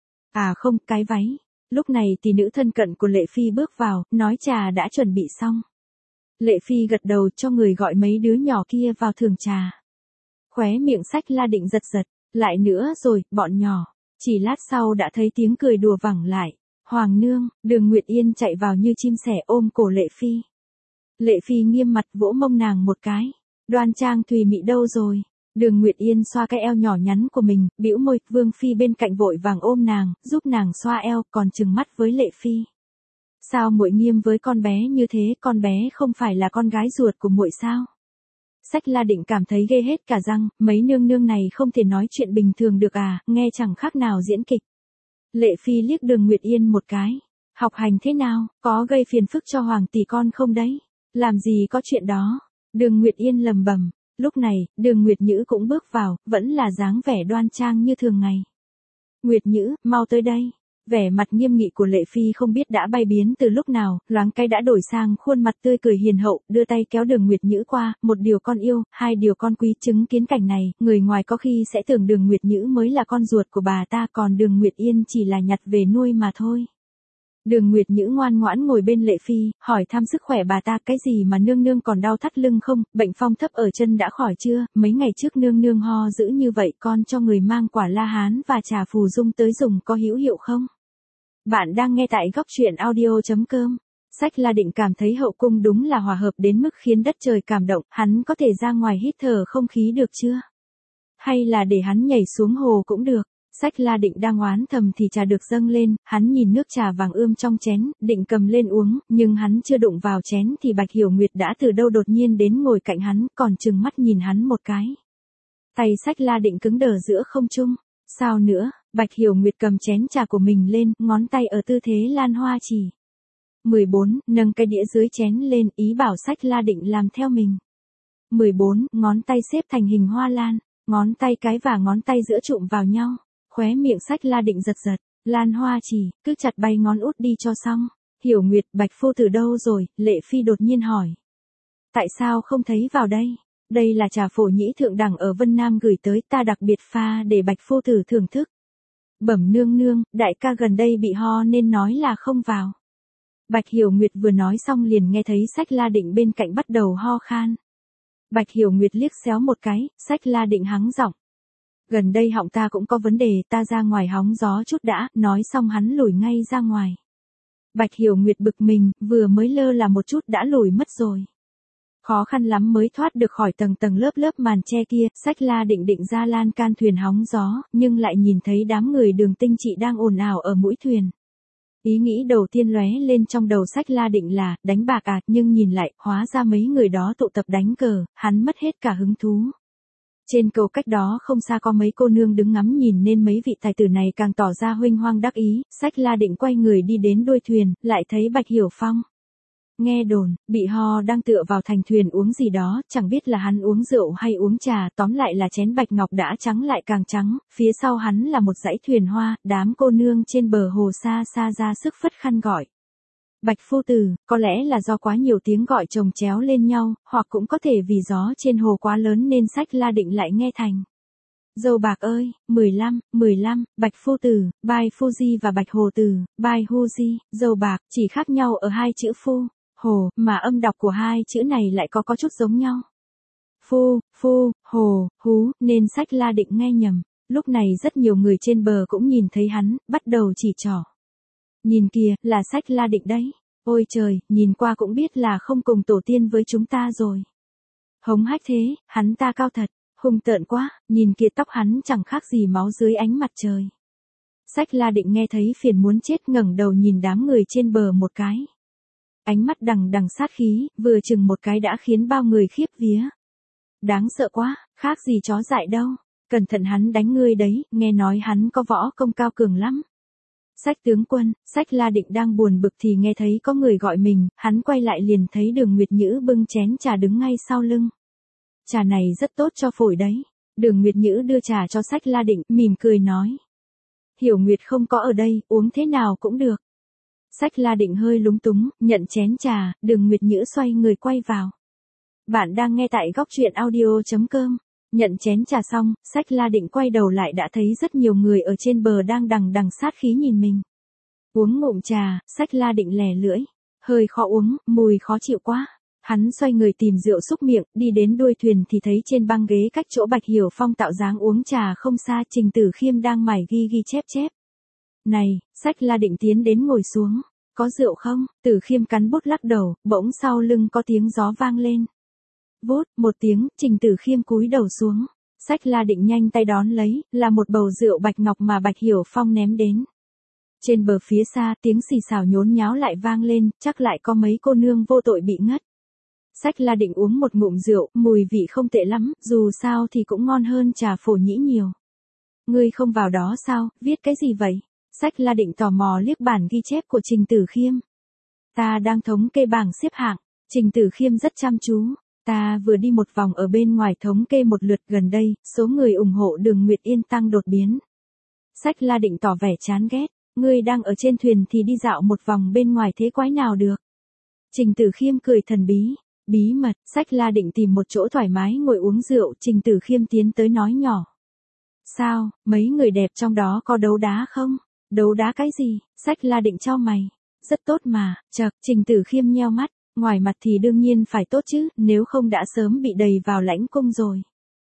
À không, cái váy. Lúc này tỷ nữ thân cận của Lệ Phi bước vào, nói trà đã chuẩn bị xong. Lệ Phi gật đầu cho người gọi mấy đứa nhỏ kia vào thưởng trà. Khóe miệng Sách La Định giật giật. Lại nữa rồi, bọn nhỏ. Chỉ lát sau đã thấy tiếng cười đùa vẳng lại. Hoàng nương, Đường Nguyệt Yên chạy vào như chim sẻ ôm cổ Lệ Phi. Lệ Phi nghiêm mặt vỗ mông nàng một cái. Đoan trang tùy mị đâu rồi? Đường Nguyệt Yên xoa cái eo nhỏ nhắn của mình, bĩu môi, Vương Phi bên cạnh vội vàng ôm nàng, giúp nàng xoa eo, còn trừng mắt với Lệ Phi. Sao muội nghiêm với con bé như thế, con bé không phải là con gái ruột của muội sao? Sách La Định cảm thấy ghê hết cả răng, mấy nương nương này không thể nói chuyện bình thường được à, nghe chẳng khác nào diễn kịch. Lệ Phi liếc Đường Nguyệt Yên một cái. Học hành thế nào, có gây phiền phức cho hoàng tỷ con không đấy? Làm gì có chuyện đó. Đường Nguyệt Yên lầm bầm. Lúc này, Đường Nguyệt Nhữ cũng bước vào, vẫn là dáng vẻ đoan trang như thường ngày. Nguyệt Nhữ, mau tới đây. Vẻ mặt nghiêm nghị của Lệ Phi không biết đã bay biến từ lúc nào, loáng cái đã đổi sang khuôn mặt tươi cười hiền hậu, đưa tay kéo Đường Nguyệt Nhữ qua, một điều con yêu, hai điều con quý. Chứng kiến cảnh này, người ngoài có khi sẽ tưởng Đường Nguyệt Nhữ mới là con ruột của bà ta, còn Đường Nguyệt Yên chỉ là nhặt về nuôi mà thôi. Đường Nguyệt Nhữ ngoan ngoãn ngồi bên Lệ Phi, hỏi thăm sức khỏe bà ta, cái gì mà nương nương còn đau thắt lưng không, bệnh phong thấp ở chân đã khỏi chưa, mấy ngày trước nương nương ho dữ như vậy, con cho người mang quả la hán và trà phù dung tới dùng có hữu hiệu không? Bạn đang nghe tại góc truyện audio.com. Sách La Định cảm thấy hậu cung đúng là hòa hợp đến mức khiến đất trời cảm động, hắn có thể ra ngoài hít thở không khí được chưa? Hay là để hắn nhảy xuống hồ cũng được? Sách La Định đang oán thầm thì trà được dâng lên, hắn nhìn nước trà vàng ươm trong chén, định cầm lên uống, nhưng hắn chưa đụng vào chén thì Bạch Hiểu Nguyệt đã từ đâu đột nhiên đến ngồi cạnh hắn, còn trừng mắt nhìn hắn một cái. Tay Sách La Định cứng đờ giữa không trung. Sao nữa? Bạch Hiểu Nguyệt cầm chén trà của mình lên, ngón tay ở tư thế lan hoa chỉ. 14, nâng cái đĩa dưới chén lên, ý bảo Sách La Định làm theo mình. 14, ngón tay xếp thành hình hoa lan, ngón tay cái và ngón tay giữa chụm vào nhau. Khóe miệng Sách La Định giật giật, lan hoa chỉ, cứ chặt bay ngón út đi cho xong. Hiểu Nguyệt, Bạch phu tử đâu rồi? Lệ Phi đột nhiên hỏi. Tại sao không thấy vào đây? Đây là trà phổ nhĩ thượng đẳng ở Vân Nam gửi tới, ta đặc biệt pha để Bạch phu tử thưởng thức. Bẩm nương nương, đại ca gần đây bị ho nên nói là không vào. Bạch Hiểu Nguyệt vừa nói xong liền nghe thấy Sách La Định bên cạnh bắt đầu ho khan. Bạch Hiểu Nguyệt liếc xéo một cái, Sách La Định hắng giọng. Gần đây họng ta cũng có vấn đề, ta ra ngoài hóng gió chút đã, nói xong hắn lùi ngay ra ngoài. Bạch Hiểu Nguyệt bực mình, vừa mới lơ là một chút đã lùi mất rồi. Khó khăn lắm mới thoát được khỏi tầng tầng lớp lớp màn che kia, Sách La Định định ra lan can thuyền hóng gió, nhưng lại nhìn thấy đám người Đường Tinh Trị đang ồn ào ở mũi thuyền. Ý nghĩ đầu tiên lóe lên trong đầu Sách La Định là, đánh bạc à, nhưng nhìn lại, hóa ra mấy người đó tụ tập đánh cờ, hắn mất hết cả hứng thú. Trên cầu cách đó không xa có mấy cô nương đứng ngắm nhìn nên mấy vị tài tử này càng tỏ ra huênh hoang đắc ý, Sách La Định quay người đi đến đuôi thuyền, lại thấy Bạch Hiểu Phong. Nghe đồn, bị ho đang tựa vào thành thuyền uống gì đó, chẳng biết là hắn uống rượu hay uống trà, tóm lại là chén bạch ngọc đã trắng lại càng trắng, phía sau hắn là một dãy thuyền hoa, đám cô nương trên bờ hồ xa xa ra sức phất khăn gọi. Bạch phu tử, có lẽ là do quá nhiều tiếng gọi chồng chéo lên nhau, hoặc cũng có thể vì gió trên hồ quá lớn nên Sách La Định lại nghe thành. Dâu bạc ơi, 15, Bạch phu tử, Bai Fuji và Bạch hồ tử, Bai Huji, dâu bạc, chỉ khác nhau ở hai chữ phu, hồ, mà âm đọc của hai chữ này lại có chút giống nhau. Phu, hồ, hú, nên Sách La Định nghe nhầm. Lúc này rất nhiều người trên bờ cũng nhìn thấy hắn, bắt đầu chỉ trỏ. Nhìn kìa, là Sách La Định đấy. Ôi trời, nhìn qua cũng biết là không cùng tổ tiên với chúng ta rồi. Hống hách thế, hắn ta cao thật, hung tợn quá, nhìn kìa tóc hắn chẳng khác gì máu dưới ánh mặt trời. Sách La Định nghe thấy phiền muốn chết, ngẩng đầu nhìn đám người trên bờ một cái. Ánh mắt đằng đằng sát khí, vừa chừng một cái đã khiến bao người khiếp vía. Đáng sợ quá, khác gì chó dại đâu. Cẩn thận hắn đánh ngươi đấy, nghe nói hắn có võ công cao cường lắm. Sách tướng quân, Sách La Định đang buồn bực thì nghe thấy có người gọi mình, hắn quay lại liền thấy Đường Nguyệt Nhữ bưng chén trà đứng ngay sau lưng. Trà này rất tốt cho phổi đấy. Đường Nguyệt Nhữ đưa trà cho Sách La Định, mỉm cười nói. Hiểu Nguyệt không có ở đây, uống thế nào cũng được. Sách La Định hơi lúng túng, nhận chén trà, Đường Nguyệt Nhữ xoay người quay vào. Bạn đang nghe tại góc truyện audio.com. Nhận chén trà xong, Sách La Định quay đầu lại đã thấy rất nhiều người ở trên bờ đang đằng đằng sát khí nhìn mình. Uống ngụm trà, Sách La Định lè lưỡi. Hơi khó uống, mùi khó chịu quá. Hắn xoay người tìm rượu xúc miệng, đi đến đuôi thuyền thì thấy trên băng ghế cách chỗ Bạch Hiểu Phong tạo dáng uống trà không xa, Trình Tử Khiêm đang mải ghi chép. Này, Sách La Định tiến đến ngồi xuống. Có rượu không? Tử Khiêm cắn bút lắc đầu, bỗng sau lưng có tiếng gió vang lên. Vút, một tiếng, Trình Tử Khiêm cúi đầu xuống. Sách La Định nhanh tay đón lấy, là một bầu rượu bạch ngọc mà Bạch Hiểu Phong ném đến. Trên bờ phía xa tiếng xì xào nhốn nháo lại vang lên, chắc lại có mấy cô nương vô tội bị ngất. Sách La Định uống một ngụm rượu, mùi vị không tệ lắm, dù sao thì cũng ngon hơn trà phổ nhĩ nhiều. Ngươi không vào đó sao, viết cái gì vậy? Sách La Định tò mò liếc bản ghi chép của Trình Tử Khiêm. Ta đang thống kê bảng xếp hạng. Trình Tử Khiêm rất chăm chú. Ta vừa đi một vòng ở bên ngoài thống kê một lượt, gần đây, số người ủng hộ Đường Nguyệt Yên tăng đột biến. Sách La Định tỏ vẻ chán ghét. Ngươi đang ở trên thuyền thì đi dạo một vòng bên ngoài thế quái nào được? Trình Tử Khiêm cười thần bí. Bí mật, Sách La Định tìm một chỗ thoải mái ngồi uống rượu, Trình Tử Khiêm tiến tới nói nhỏ. Sao, mấy người đẹp trong đó có đấu đá không? Đấu đá cái gì? Sách La Định chau mày. Rất tốt mà, chậc, Trình Tử Khiêm nheo mắt, ngoài mặt thì đương nhiên phải tốt chứ, nếu không đã sớm bị đầy vào lãnh cung rồi.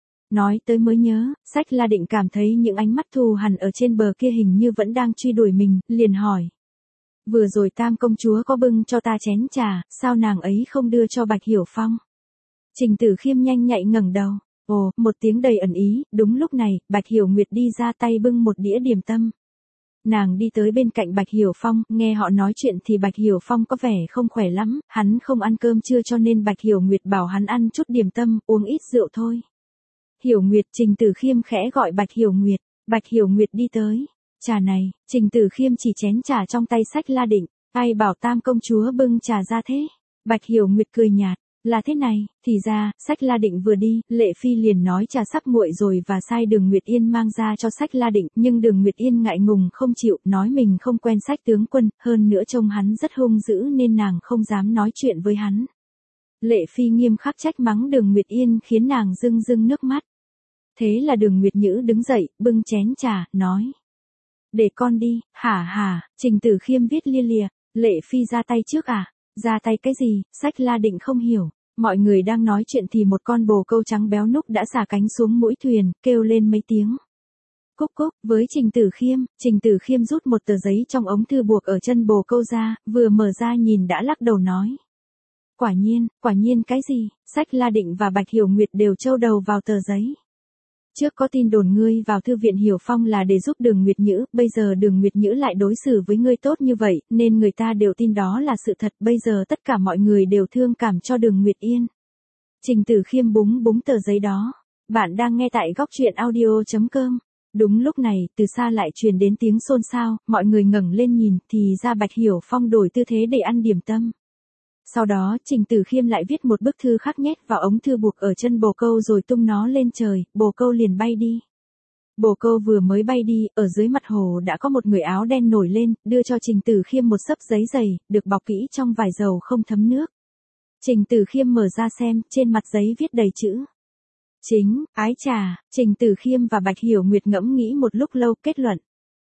Nói tới mới nhớ, Sách La Định cảm thấy những ánh mắt thù hằn ở trên bờ kia hình như vẫn đang truy đuổi mình, liền hỏi. Vừa rồi Tam công chúa có bưng cho ta chén trà, sao nàng ấy không đưa cho Bạch Hiểu Phong? Trình Tử Khiêm nhanh nhạy ngẩng đầu. Ồ, một tiếng đầy ẩn ý, đúng lúc này, Bạch Hiểu Nguyệt đi ra tay bưng một đĩa điểm tâm. Nàng đi tới bên cạnh Bạch Hiểu Phong, nghe họ nói chuyện thì Bạch Hiểu Phong có vẻ không khỏe lắm, hắn không ăn cơm trưa cho nên Bạch Hiểu Nguyệt bảo hắn ăn chút điểm tâm, uống ít rượu thôi. Hiểu Nguyệt, Trình Tử Khiêm khẽ gọi Bạch Hiểu Nguyệt. Bạch Hiểu Nguyệt đi tới. Trà này, Trình Tử Khiêm chỉ chén trà trong tay Sách La Định. Ai bảo Tam công chúa bưng trà ra thế? Bạch Hiểu Nguyệt cười nhạt. Là thế này, thì ra, Sách La Định vừa đi, Lệ Phi liền nói trà sắp nguội rồi và sai Đường Nguyệt Yên mang ra cho Sách La Định, nhưng Đường Nguyệt Yên ngại ngùng không chịu, nói mình không quen Sách tướng quân, hơn nữa trông hắn rất hung dữ nên nàng không dám nói chuyện với hắn. Lệ Phi nghiêm khắc trách mắng Đường Nguyệt Yên khiến nàng rưng rưng nước mắt. Thế là Đường Nguyệt Nhữ đứng dậy, bưng chén trà, nói. Để con đi, hả, Trình Tử Khiêm viết lia lịa, Lệ Phi ra tay trước à? Ra tay cái gì? Sách La Định không hiểu. Mọi người đang nói chuyện thì một con bồ câu trắng béo núc đã xả cánh xuống mũi thuyền, kêu lên mấy tiếng. Cúc cúc, với Trình Tử Khiêm rút một tờ giấy trong ống thư buộc ở chân bồ câu ra, vừa mở ra nhìn đã lắc đầu nói. Quả nhiên cái gì? Sách La Định và Bạch Hiểu Nguyệt đều trâu đầu vào tờ giấy. Trước có tin đồn ngươi vào thư viện Hiểu Phong là để giúp Đường Nguyệt Nhữ, bây giờ Đường Nguyệt Nhữ lại đối xử với ngươi tốt như vậy, nên người ta đều tin đó là sự thật, bây giờ tất cả mọi người đều thương cảm cho Đường Nguyệt Yên. Trình Tử Khiêm búng tờ giấy đó. Bạn đang nghe tại góc truyện audio.com. Đúng lúc này, từ xa lại truyền đến tiếng xôn xao, mọi người ngẩng lên nhìn, thì ra Bạch Hiểu Phong đổi tư thế để ăn điểm tâm. Sau đó, Trình Tử Khiêm lại viết một bức thư khác nhét vào ống thư buộc ở chân bồ câu rồi tung nó lên trời, bồ câu liền bay đi. Bồ câu vừa mới bay đi, ở dưới mặt hồ đã có một người áo đen nổi lên, đưa cho Trình Tử Khiêm một xấp giấy dày, được bọc kỹ trong vải dầu không thấm nước. Trình Tử Khiêm mở ra xem, trên mặt giấy viết đầy chữ. Chính, ái trà, Trình Tử Khiêm và Bạch Hiểu Nguyệt ngẫm nghĩ một lúc lâu kết luận.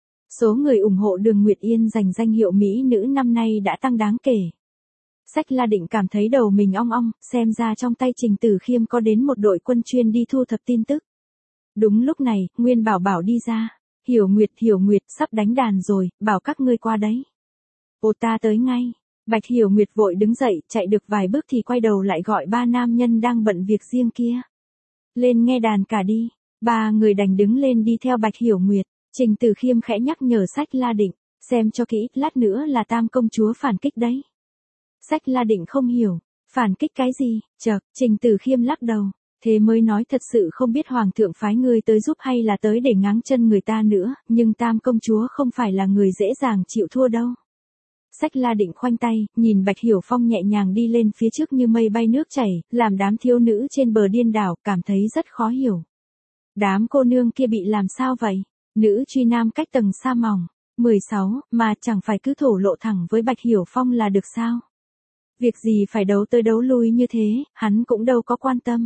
Số người ủng hộ Đường Nguyệt Yên giành danh hiệu Mỹ nữ năm nay đã tăng đáng kể. Sách La Định cảm thấy đầu mình ong ong, xem ra trong tay Trình Tử Khiêm có đến một đội quân chuyên đi thu thập tin tức. Đúng lúc này, Nguyên Bảo Bảo đi ra. Hiểu Nguyệt, sắp đánh đàn rồi, bảo các ngươi qua đấy. Ô ta tới ngay. Bạch Hiểu Nguyệt vội đứng dậy, chạy được vài bước thì quay đầu lại gọi ba nam nhân đang bận việc riêng kia. Lên nghe đàn cả đi. Ba người đành đứng lên đi theo Bạch Hiểu Nguyệt. Trình Tử Khiêm khẽ nhắc nhở Sách La Định, xem cho kỹ, lát nữa là Tam công chúa phản kích đấy. Sách La Định không hiểu, phản kích cái gì? Chậc, Trình Tử Khiêm lắc đầu, thế mới nói thật sự không biết hoàng thượng phái ngươi tới giúp hay là tới để ngáng chân người ta nữa, nhưng Tam công chúa không phải là người dễ dàng chịu thua đâu. Sách La Định khoanh tay, nhìn Bạch Hiểu Phong nhẹ nhàng đi lên phía trước như mây bay nước chảy, làm đám thiếu nữ trên bờ điên đảo, cảm thấy rất khó hiểu. Đám cô nương kia bị làm sao vậy? Nữ truy nam cách tầng xa mỏng. 16, mà chẳng phải cứ thổ lộ thẳng với Bạch Hiểu Phong là được sao? Việc gì phải đấu tới đấu lui như thế, hắn cũng đâu có quan tâm.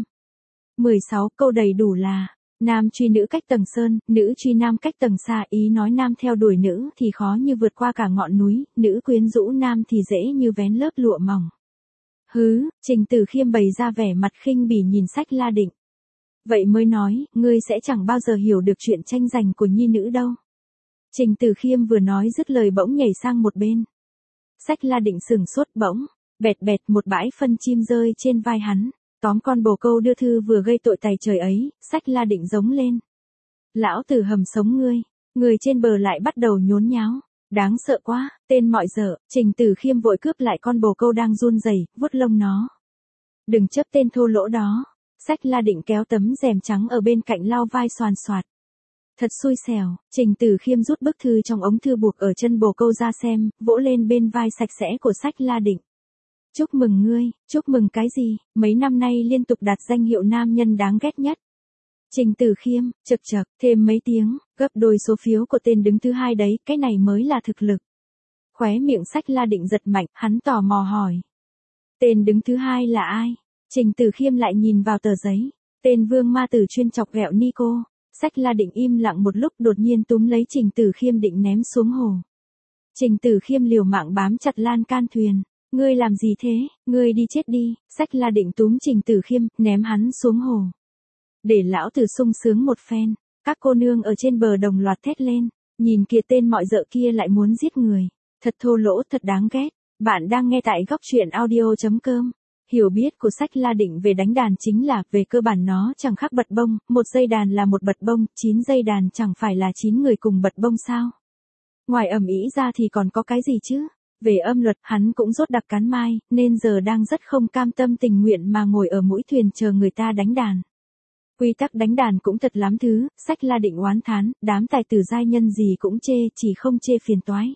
16, câu đầy đủ là, nam truy nữ cách tầng sơn, nữ truy nam cách tầng xa, ý nói nam theo đuổi nữ thì khó như vượt qua cả ngọn núi, nữ quyến rũ nam thì dễ như vén lớp lụa mỏng. Hứ, Trình Tử Khiêm bày ra vẻ mặt khinh bỉ nhìn Sách La Định. Vậy mới nói, ngươi sẽ chẳng bao giờ hiểu được chuyện tranh giành của nhi nữ đâu. Trình Tử Khiêm vừa nói dứt lời bỗng nhảy sang một bên. Sách La Định sửng sốt bỗng, bẹt một bãi phân chim rơi trên vai hắn. Tóm con bồ câu đưa thư vừa gây tội tày trời ấy, Sách La Định giống lên. Lão tử hầm sống ngươi, người trên bờ lại bắt đầu nhốn nháo. Đáng sợ quá, tên mọi dở, Trình Tử Khiêm vội cướp lại con bồ câu đang run rẩy, vuốt lông nó. Đừng chấp tên thô lỗ đó. Sách La Định kéo tấm rèm trắng ở bên cạnh lau vai xoàn xoạt. Thật xui xẻo, Trình Tử Khiêm rút bức thư trong ống thư buộc ở chân bồ câu ra xem, vỗ lên bên vai sạch sẽ của Sách La Định. Chúc mừng ngươi, chúc mừng cái gì, mấy năm nay liên tục đạt danh hiệu nam nhân đáng ghét nhất. Trình Tử Khiêm, chậc chậc, thêm mấy tiếng, gấp đôi số phiếu của tên đứng thứ hai đấy, cái này mới là thực lực. Khóe miệng Sách La Định giật mạnh, hắn tò mò hỏi. Tên đứng thứ hai là ai? Trình Tử Khiêm lại nhìn vào tờ giấy. Tên vương ma tử chuyên chọc ghẹo Nico. Sách La Định im lặng một lúc đột nhiên túm lấy Trình Tử Khiêm định ném xuống hồ. Trình Tử Khiêm liều mạng bám chặt lan can thuyền. Ngươi làm gì thế, ngươi đi chết đi. Sách La Định túm Trình Tử Khiêm, ném hắn xuống hồ. Để lão tử sung sướng một phen. Các cô nương ở trên bờ đồng loạt thét lên. Nhìn kìa tên mọi dợ kia lại muốn giết người. Thật thô lỗ, thật đáng ghét. Bạn đang nghe tại góc truyện audio.com. Hiểu biết của Sách La Định về đánh đàn chính là, về cơ bản nó chẳng khác bật bông, một dây đàn là một bật bông, 9 dây đàn chẳng phải là 9 người cùng bật bông sao. Ngoài ầm ĩ ra thì còn có cái gì chứ? Về âm luật, hắn cũng rốt đặc cán mai, nên giờ đang rất không cam tâm tình nguyện mà ngồi ở mũi thuyền chờ người ta đánh đàn. Quy tắc đánh đàn cũng thật lắm thứ, Sách La Định oán thán, đám tài tử giai nhân gì cũng chê, chỉ không chê phiền toái.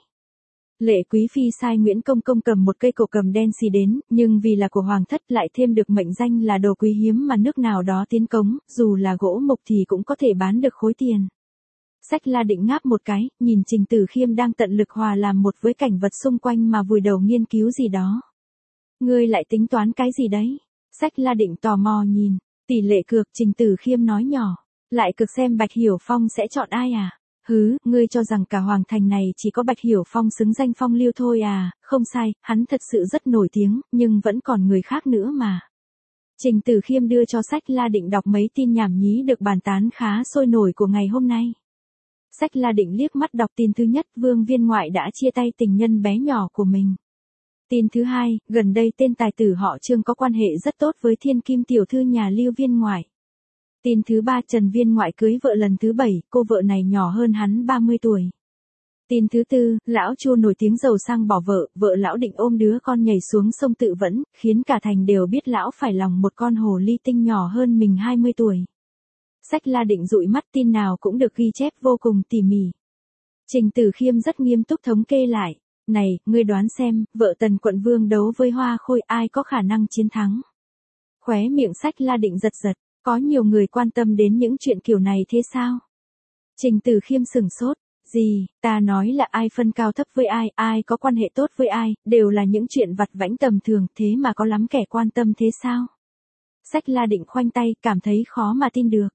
Lệ Quý Phi sai Nguyễn Công Công cầm một cây cổ cầm đen xì đến, nhưng vì là của Hoàng thất lại thêm được mệnh danh là đồ quý hiếm mà nước nào đó tiến cống, dù là gỗ mục thì cũng có thể bán được khối tiền. Sách La Định ngáp một cái, nhìn Trình Tử Khiêm đang tận lực hòa làm một với cảnh vật xung quanh mà vùi đầu nghiên cứu gì đó. Ngươi lại tính toán cái gì đấy? Sách La Định tò mò nhìn, tỷ lệ cược. Trình Tử Khiêm nói nhỏ, lại cực xem Bạch Hiểu Phong sẽ chọn ai à? Hứ, ngươi cho rằng cả hoàng thành này chỉ có Bạch Hiểu Phong xứng danh phong lưu thôi à? Không sai, hắn thật sự rất nổi tiếng, nhưng vẫn còn người khác nữa mà. Trình Tử Khiêm đưa cho Sách La Định đọc mấy tin nhảm nhí được bàn tán khá sôi nổi của ngày hôm nay. Sách La Định liếc mắt đọc tin thứ nhất, Vương Viên Ngoại đã chia tay tình nhân bé nhỏ của mình. Tin thứ hai, gần đây tên tài tử họ Trương có quan hệ rất tốt với thiên kim tiểu thư nhà Lưu Viên Ngoại. Tin thứ ba, Trần Viên Ngoại cưới vợ lần thứ 7, cô vợ này nhỏ hơn hắn 30 tuổi. Tin thứ tư, lão Chu nổi tiếng giàu sang bỏ vợ, vợ lão định ôm đứa con nhảy xuống sông tự vẫn, khiến cả thành đều biết lão phải lòng một con hồ ly tinh nhỏ hơn mình 20 tuổi. Sách La Định dụi mắt, tin nào cũng được ghi chép vô cùng tỉ mỉ. Trình Tử Khiêm rất nghiêm túc thống kê lại. Này, ngươi đoán xem, vợ Tần Quận Vương đấu với Hoa Khôi ai có khả năng chiến thắng? Khóe miệng Sách La Định giật giật. Có nhiều người quan tâm đến những chuyện kiểu này thế sao? Trình Tử Khiêm sửng sốt. Gì, ta nói là ai phân cao thấp với ai, ai có quan hệ tốt với ai, đều là những chuyện vặt vãnh tầm thường, thế mà có lắm kẻ quan tâm thế sao? Sách La Định khoanh tay, cảm thấy khó mà tin được.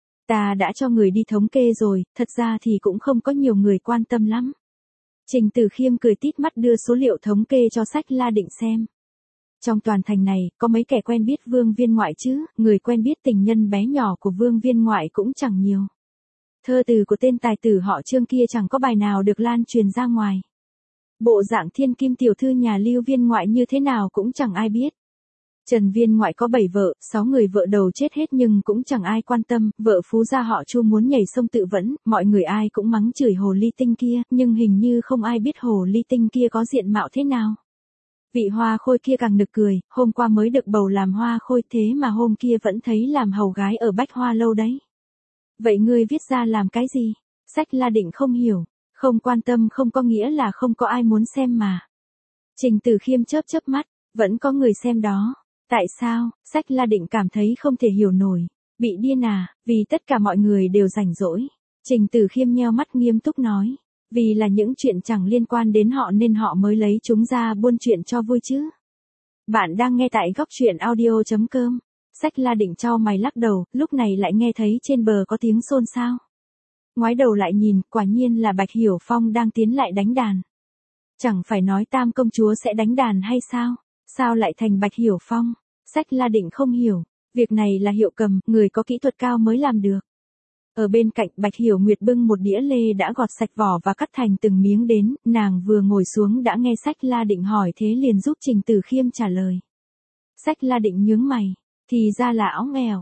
Ta đã cho người đi thống kê rồi, thật ra thì cũng không có nhiều người quan tâm lắm. Trình Tử Khiêm cười tít mắt đưa số liệu thống kê cho Sách La Định xem. Trong toàn thành này, có mấy kẻ quen biết Vương Viên Ngoại chứ, người quen biết tình nhân bé nhỏ của Vương Viên Ngoại cũng chẳng nhiều. Thơ từ của tên tài tử họ Trương kia chẳng có bài nào được lan truyền ra ngoài. Bộ dạng thiên kim tiểu thư nhà Lưu Viên Ngoại như thế nào cũng chẳng ai biết. Trần Viên Ngoại có 7 vợ, 6 người vợ đầu chết hết nhưng cũng chẳng ai quan tâm, vợ phú gia họ Chu muốn nhảy sông tự vẫn, mọi người ai cũng mắng chửi hồ ly tinh kia, nhưng hình như không ai biết hồ ly tinh kia có diện mạo thế nào. Vị Hoa Khôi kia càng nực cười, hôm qua mới được bầu làm Hoa Khôi thế mà hôm kia vẫn thấy làm hầu gái ở Bách Hoa Lâu đấy. Vậy ngươi viết ra làm cái gì? Sách La Định không hiểu, không quan tâm không có nghĩa là không có ai muốn xem mà. Trình Tử Khiêm chớp chớp mắt, vẫn có người xem đó. Tại sao? Sách La Định cảm thấy không thể hiểu nổi. Bị điên à? Vì tất cả mọi người đều rảnh rỗi. Trình Tử Khiêm nheo mắt nghiêm túc nói. Vì là những chuyện chẳng liên quan đến họ nên họ mới lấy chúng ra buôn chuyện cho vui chứ. Bạn đang nghe tại góc truyện audio.com. Sách La Định chau mày lắc đầu, lúc này lại nghe thấy trên bờ có tiếng xôn xao. Ngoái đầu lại nhìn, quả nhiên là Bạch Hiểu Phong đang tiến lại đánh đàn. Chẳng phải nói Tam công chúa sẽ đánh đàn hay sao? Sao lại thành Bạch Hiểu Phong? Sách La Định không hiểu, việc này là hiệu cầm, người có kỹ thuật cao mới làm được. Ở bên cạnh, Bạch Hiểu Nguyệt bưng một đĩa lê đã gọt sạch vỏ và cắt thành từng miếng đến, nàng vừa ngồi xuống đã nghe Sách La Định hỏi thế liền giúp Trình Tử Khiêm trả lời. Sách La Định nhướng mày, Thì ra là óng ẻo.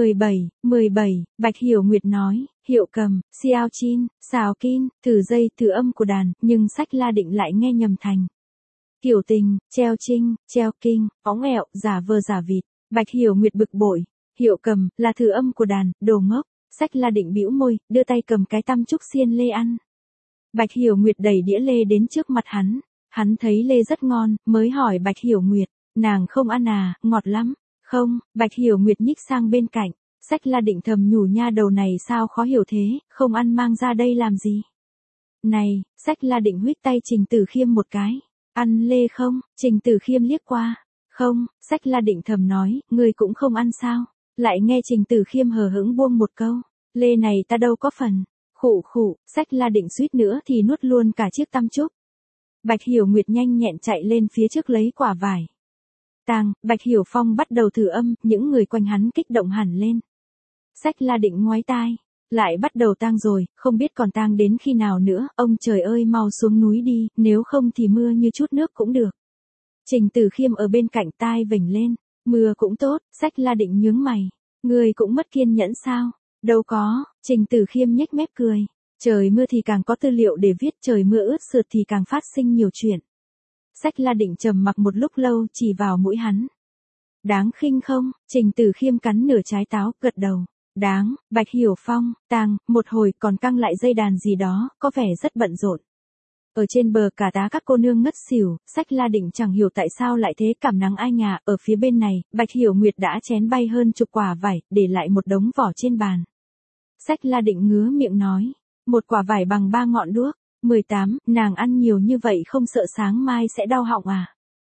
17, Bạch Hiểu Nguyệt nói, hiệu cầm, xiao chin, xào kin, thử dây, thử âm của đàn, nhưng Sách La Định lại nghe nhầm thành. Kiểu tình, treo trinh, treo kinh, óng ẹo, giả vờ giả vịt. Bạch Hiểu Nguyệt bực bội, hiệu cầm, là thử âm của đàn, đồ ngốc. Sách La Định bĩu môi, đưa tay cầm cái tăm trúc xiên lê ăn. Bạch Hiểu Nguyệt đẩy đĩa lê đến trước mặt hắn. Hắn thấy lê rất ngon, mới hỏi Bạch Hiểu Nguyệt, nàng không ăn à, ngọt lắm. Không, Bạch Hiểu Nguyệt nhích sang bên cạnh. Sách La Định thầm nhủ nha đầu này sao khó hiểu thế, không ăn mang ra đây làm gì. Này, Sách La Định huýt tay Trình Tử Khiêm một cái. Ăn lê không? Trình Tử Khiêm liếc qua. Không, Sách La Định thầm nói, ngươi cũng không ăn sao? Lại nghe Trình Tử Khiêm hờ hững buông một câu. Lê này ta đâu có phần. Khụ khụ, Sách La Định suýt nữa thì nuốt luôn cả chiếc tăm trúc. Bạch Hiểu Nguyệt nhanh nhẹn chạy lên phía trước lấy quả vải. Tang, Bạch Hiểu Phong bắt đầu thử âm, những người quanh hắn kích động hẳn lên. Sách La Định ngoái tai. Lại bắt đầu tang rồi, không biết còn tang đến khi nào nữa, ông trời ơi mau xuống núi đi, nếu không thì mưa như chút nước cũng được. Trình Tử Khiêm ở bên cạnh tai vểnh lên, mưa cũng tốt, Sách La Định nhướng mày. Người cũng mất kiên nhẫn sao? Đâu có, Trình Tử Khiêm nhếch mép cười. Trời mưa thì càng có tư liệu để viết, trời mưa ướt sượt thì càng phát sinh nhiều chuyện. Sách La Định trầm mặc một lúc lâu chỉ vào mũi hắn. Đáng khinh không? Trình Tử Khiêm cắn nửa trái táo, gật đầu. Đáng, Bạch Hiểu Phong, Tang, một hồi còn căng lại dây đàn gì đó, có vẻ rất bận rộn. Ở trên bờ cả tá các cô nương ngất xỉu, Sách La Định chẳng hiểu tại sao lại thế, cảm nắng ai nhà, ở phía bên này, Bạch Hiểu Nguyệt đã chén bay hơn chục quả vải, để lại một đống vỏ trên bàn. Sách La Định ngứa miệng nói, một quả vải bằng 3 ngọn đuốc. 18, nàng ăn nhiều như vậy không sợ sáng mai sẽ đau họng à?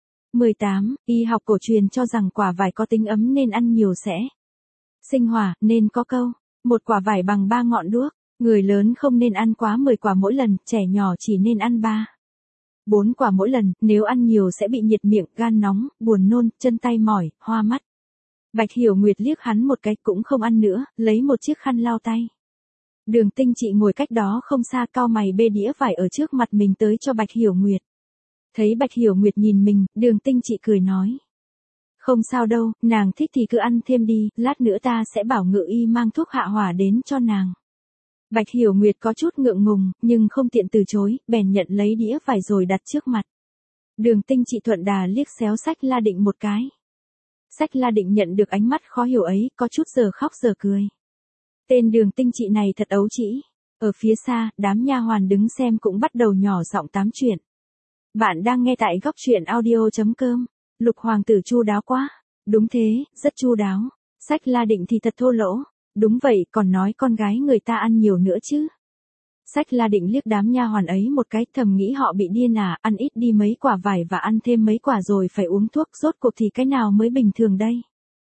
18, y học cổ truyền cho rằng quả vải có tính ấm nên ăn nhiều sẽ sinh hỏa, nên có câu, một quả vải bằng 3 ngọn đuốc, người lớn không nên ăn quá 10 quả mỗi lần, trẻ nhỏ chỉ nên ăn 4 quả mỗi lần, nếu ăn nhiều sẽ bị nhiệt miệng, gan nóng, buồn nôn, chân tay mỏi, hoa mắt. Bạch Hiểu Nguyệt liếc hắn một cái cũng không ăn nữa, lấy một chiếc khăn lau tay. Đường Tinh Chị ngồi cách đó không xa, cau mày bê đĩa vải ở trước mặt mình tới cho Bạch Hiểu Nguyệt. Thấy Bạch Hiểu Nguyệt nhìn mình, Đường Tinh Chị cười nói. Không sao đâu, nàng thích thì cứ ăn thêm đi, lát nữa ta sẽ bảo ngự y mang thuốc hạ hỏa đến cho nàng. Bạch Hiểu Nguyệt có chút ngượng ngùng, nhưng không tiện từ chối, bèn nhận lấy đĩa vải rồi đặt trước mặt. Đường Tinh Chị thuận đà liếc xéo Sách La Định một cái. Sách La Định nhận được ánh mắt khó hiểu ấy, có chút giờ khóc giờ cười. Tên Đường Tinh Chị này thật ấu trĩ. Ở phía xa, đám nha hoàn đứng xem cũng bắt đầu nhỏ giọng tám chuyện. Bạn đang nghe tại góc truyện audio.com. Lục hoàng tử chu đáo quá. Đúng thế, rất chu đáo. Sách La Định thì thật thô lỗ. Đúng vậy, còn nói con gái người ta ăn nhiều nữa chứ. Sách La Định liếc đám nha hoàn ấy một cái, thầm nghĩ họ bị điên à, ăn ít đi mấy quả vải và ăn thêm mấy quả rồi phải uống thuốc, rốt cuộc thì cái nào mới bình thường đây.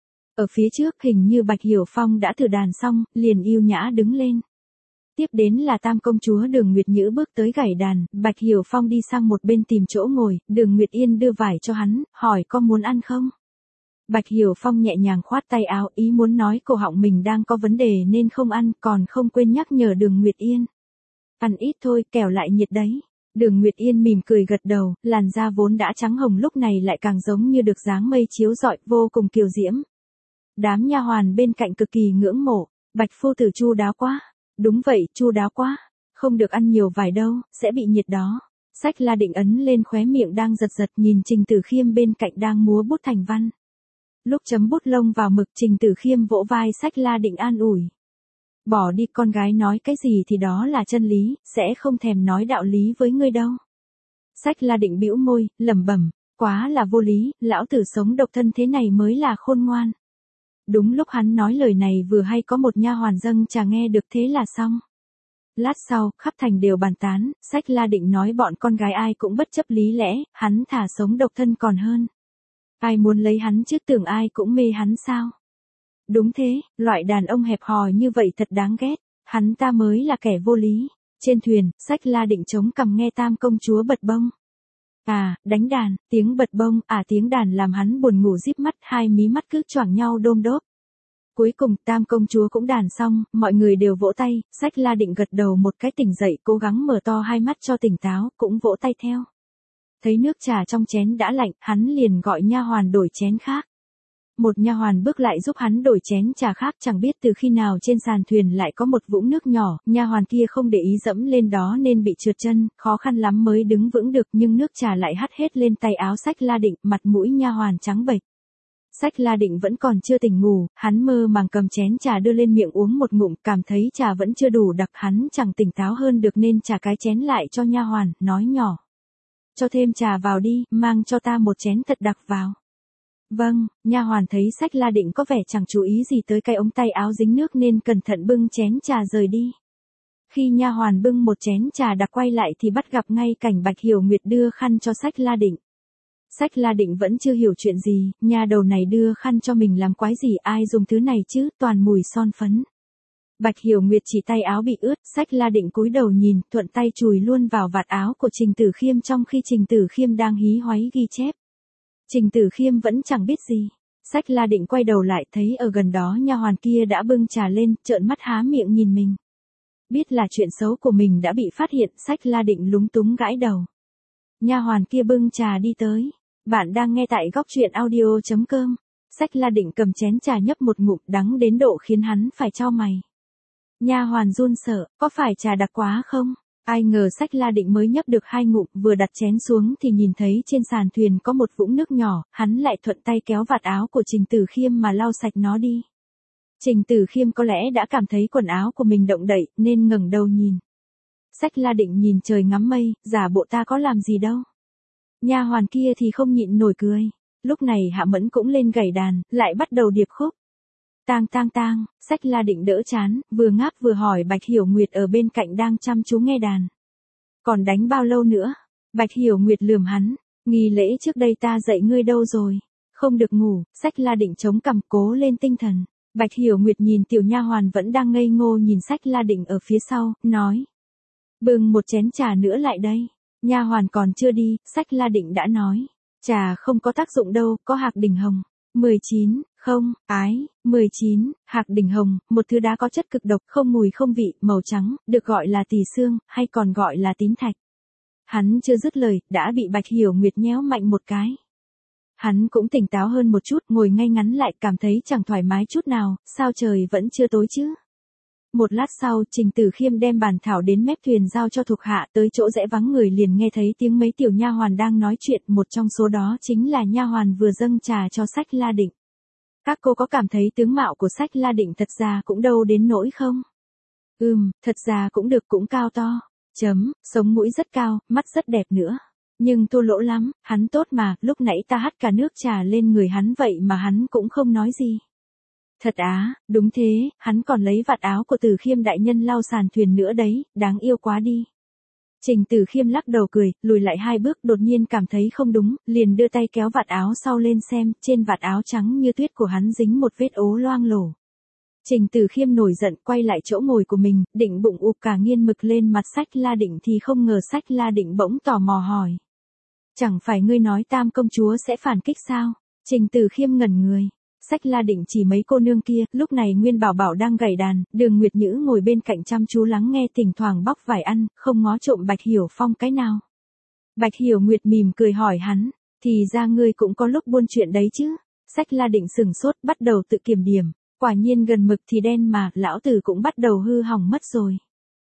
Ở phía trước hình như Bạch Hiểu Phong đã thử đàn xong, liền yêu nhã đứng lên. Tiếp đến là Tam công chúa Đường Nguyệt Nhữ bước tới gảy đàn, Bạch Hiểu Phong đi sang một bên tìm chỗ ngồi, Đường Nguyệt Yên đưa vải cho hắn, hỏi có muốn ăn không? Bạch Hiểu Phong nhẹ nhàng khoát tay áo, ý muốn nói cổ họng mình đang có vấn đề nên không ăn, còn không quên nhắc nhở Đường Nguyệt Yên. Ăn ít thôi, kẻo lại nhiệt đấy. Đường Nguyệt Yên mỉm cười gật đầu, làn da vốn đã trắng hồng lúc này lại càng giống như được dáng mây chiếu rọi, vô cùng kiều diễm. Đám nha hoàn bên cạnh cực kỳ ngưỡng mộ, Bạch phu tử chu đáo quá. Đúng vậy, chu đáo quá. Không được ăn nhiều vải đâu, sẽ bị nhiệt đó. Sách La Định ấn lên khóe miệng đang giật giật, nhìn Trình Tử Khiêm bên cạnh đang múa bút thành văn. Lúc chấm bút lông vào mực, Trình Tử Khiêm vỗ vai Sách La Định an ủi. Bỏ đi, con gái nói cái gì thì đó là chân lý, sẽ không thèm nói đạo lý với ngươi đâu. Sách La Định bĩu môi, lẩm bẩm, quá là vô lý, lão tử sống độc thân thế này mới là khôn ngoan. Đúng lúc hắn nói lời này vừa hay có một nha hoàn dâng trà nghe được, thế là xong. Lát sau, khắp thành đều bàn tán, Sách La Định nói bọn con gái ai cũng bất chấp lý lẽ, hắn thà sống độc thân còn hơn. Ai muốn lấy hắn chứ, tưởng ai cũng mê hắn sao? Đúng thế, loại đàn ông hẹp hòi như vậy thật đáng ghét, hắn ta mới là kẻ vô lý. Trên thuyền, Sách La Định chống cằm nghe Tam công chúa bật bông. À, đánh đàn, tiếng bật bông, tiếng đàn làm hắn buồn ngủ díp mắt, hai mí mắt cứ choảng nhau đôm đốp. Cuối cùng, Tam công chúa cũng đàn xong, mọi người đều vỗ tay, Sách La Định gật đầu một cái tỉnh dậy, cố gắng mở to hai mắt cho tỉnh táo, cũng vỗ tay theo. Thấy nước trà trong chén đã lạnh, hắn liền gọi nha hoàn đổi chén khác. một nha hoàn bước lại giúp hắn đổi chén trà khác, chẳng biết từ khi nào trên sàn thuyền lại có một vũng nước nhỏ, nha hoàn kia không để ý dẫm lên đó nên bị trượt chân, khó khăn lắm mới đứng vững được, nhưng nước trà lại hắt hết lên tay áo Sách La Định, mặt mũi nha hoàn trắng bệch. Sách La Định vẫn còn chưa tỉnh ngủ, hắn mơ màng cầm chén trà đưa lên miệng uống một ngụm, cảm thấy trà vẫn chưa đủ đặc, hắn chẳng tỉnh táo hơn được nên trả cái chén lại cho nha hoàn, nói nhỏ: "Cho thêm trà vào đi, mang cho ta một chén thật đặc vào." Vâng, nha hoàn thấy Sách La Định có vẻ chẳng chú ý gì tới cái ống tay áo dính nước nên cẩn thận bưng chén trà rời đi. Khi nha hoàn bưng một chén trà đặc quay lại thì bắt gặp ngay cảnh Bạch Hiểu Nguyệt đưa khăn cho Sách La Định. Sách La Định vẫn chưa hiểu chuyện gì, nha đầu này đưa khăn cho mình làm quái gì, ai dùng thứ này chứ, toàn mùi son phấn. Bạch Hiểu Nguyệt chỉ tay áo bị ướt, Sách La Định cúi đầu nhìn, thuận tay chùi luôn vào vạt áo của Trình Tử Khiêm trong khi Trình Tử Khiêm đang hí hoáy ghi chép. Trình Tử Khiêm vẫn chẳng biết gì. Sách La Định quay đầu lại thấy ở gần đó nha hoàn kia đã bưng trà lên, trợn mắt há miệng nhìn mình. Biết là chuyện xấu của mình đã bị phát hiện, Sách La Định lúng túng gãi đầu. Nha hoàn kia bưng trà đi tới. Bạn đang nghe tại góc truyện audio.com. Sách La Định cầm chén trà nhấp một ngụm, đắng đến độ khiến hắn phải chau mày. Nha hoàn run sợ, có phải trà đặc quá không? Ai ngờ Sách La Định mới nhấp được 2 ngụm, vừa đặt chén xuống thì nhìn thấy trên sàn thuyền có một vũng nước nhỏ, hắn lại thuận tay kéo vạt áo của Trình Tử Khiêm mà lau sạch nó đi. Trình Tử Khiêm có lẽ đã cảm thấy quần áo của mình động đậy nên ngẩng đầu nhìn. Sách La Định nhìn trời ngắm mây, giả bộ ta có làm gì đâu. Nha hoàn kia thì không nhịn nổi cười. Lúc này Hạ Mẫn cũng lên gảy đàn, lại bắt đầu điệp khúc. Tang tang tang, Sách La Định đỡ chán, vừa ngáp vừa hỏi Bạch Hiểu Nguyệt ở bên cạnh đang chăm chú nghe đàn. Còn đánh bao lâu nữa? Bạch Hiểu Nguyệt lườm hắn, nghi lễ trước đây ta dạy ngươi đâu rồi? Không được ngủ, Sách La Định chống cằm cố lên tinh thần. Bạch Hiểu Nguyệt nhìn tiểu nha hoàn vẫn đang ngây ngô nhìn Sách La Định ở phía sau, nói: "Bưng một chén trà nữa lại đây." Nha hoàn còn chưa đi, Sách La Định đã nói: "Trà không có tác dụng đâu, có hạc đỉnh hồng." 19, không, ái, 19, hạc đỉnh hồng, một thứ đá có chất cực độc, không mùi không vị, màu trắng, được gọi là tỳ xương, hay còn gọi là tín thạch. Hắn chưa dứt lời, đã bị Bạch Hiểu Nguyệt nhéo mạnh một cái. Hắn cũng tỉnh táo hơn một chút, ngồi ngay ngắn lại, cảm thấy chẳng thoải mái chút nào, sao trời vẫn chưa tối chứ? Một lát sau, Trình Tử Khiêm đem bàn thảo đến mép thuyền giao cho thuộc hạ, tới chỗ rẽ vắng người liền nghe thấy tiếng mấy tiểu nha hoàn đang nói chuyện, một trong số đó chính là nha hoàn vừa dâng trà cho Sách La Định. Các cô có cảm thấy tướng mạo của Sách La Định thật ra cũng đâu đến nỗi không? Thật ra cũng được, cũng cao to. Sống mũi rất cao, mắt rất đẹp nữa. Nhưng thô lỗ lắm, hắn tốt mà, lúc nãy ta hắt cả nước trà lên người hắn vậy mà hắn cũng không nói gì. Thật á, đúng thế, hắn còn lấy vạt áo của Tử Khiêm đại nhân lau sàn thuyền nữa đấy, đáng yêu quá đi. Trình Tử Khiêm lắc đầu cười, lùi lại 2 bước, đột nhiên cảm thấy không đúng, liền đưa tay kéo vạt áo sau lên xem, trên vạt áo trắng như tuyết của hắn dính một vết ố loang lổ. Trình Tử Khiêm nổi giận quay lại chỗ ngồi của mình, định bụng ụp cả nghiên mực lên mặt Sách La Định thì không ngờ Sách La Định bỗng tò mò hỏi: "Chẳng phải ngươi nói Tam công chúa sẽ phản kích sao?" Trình Tử Khiêm ngẩn người. Sách La Định chỉ mấy cô nương kia, lúc này Nguyên Bảo Bảo đang gảy đàn, Đường Nguyệt Nhữ ngồi bên cạnh chăm chú lắng nghe, thỉnh thoảng bóc vải ăn, không ngó trộm Bạch Hiểu Phong cái nào. Bạch Hiểu Nguyệt mỉm cười hỏi hắn: "Thì ra ngươi cũng có lúc buôn chuyện đấy chứ?" Sách La Định sừng sốt, bắt đầu tự kiểm điểm, quả nhiên gần mực thì đen mà, lão tử cũng bắt đầu hư hỏng mất rồi.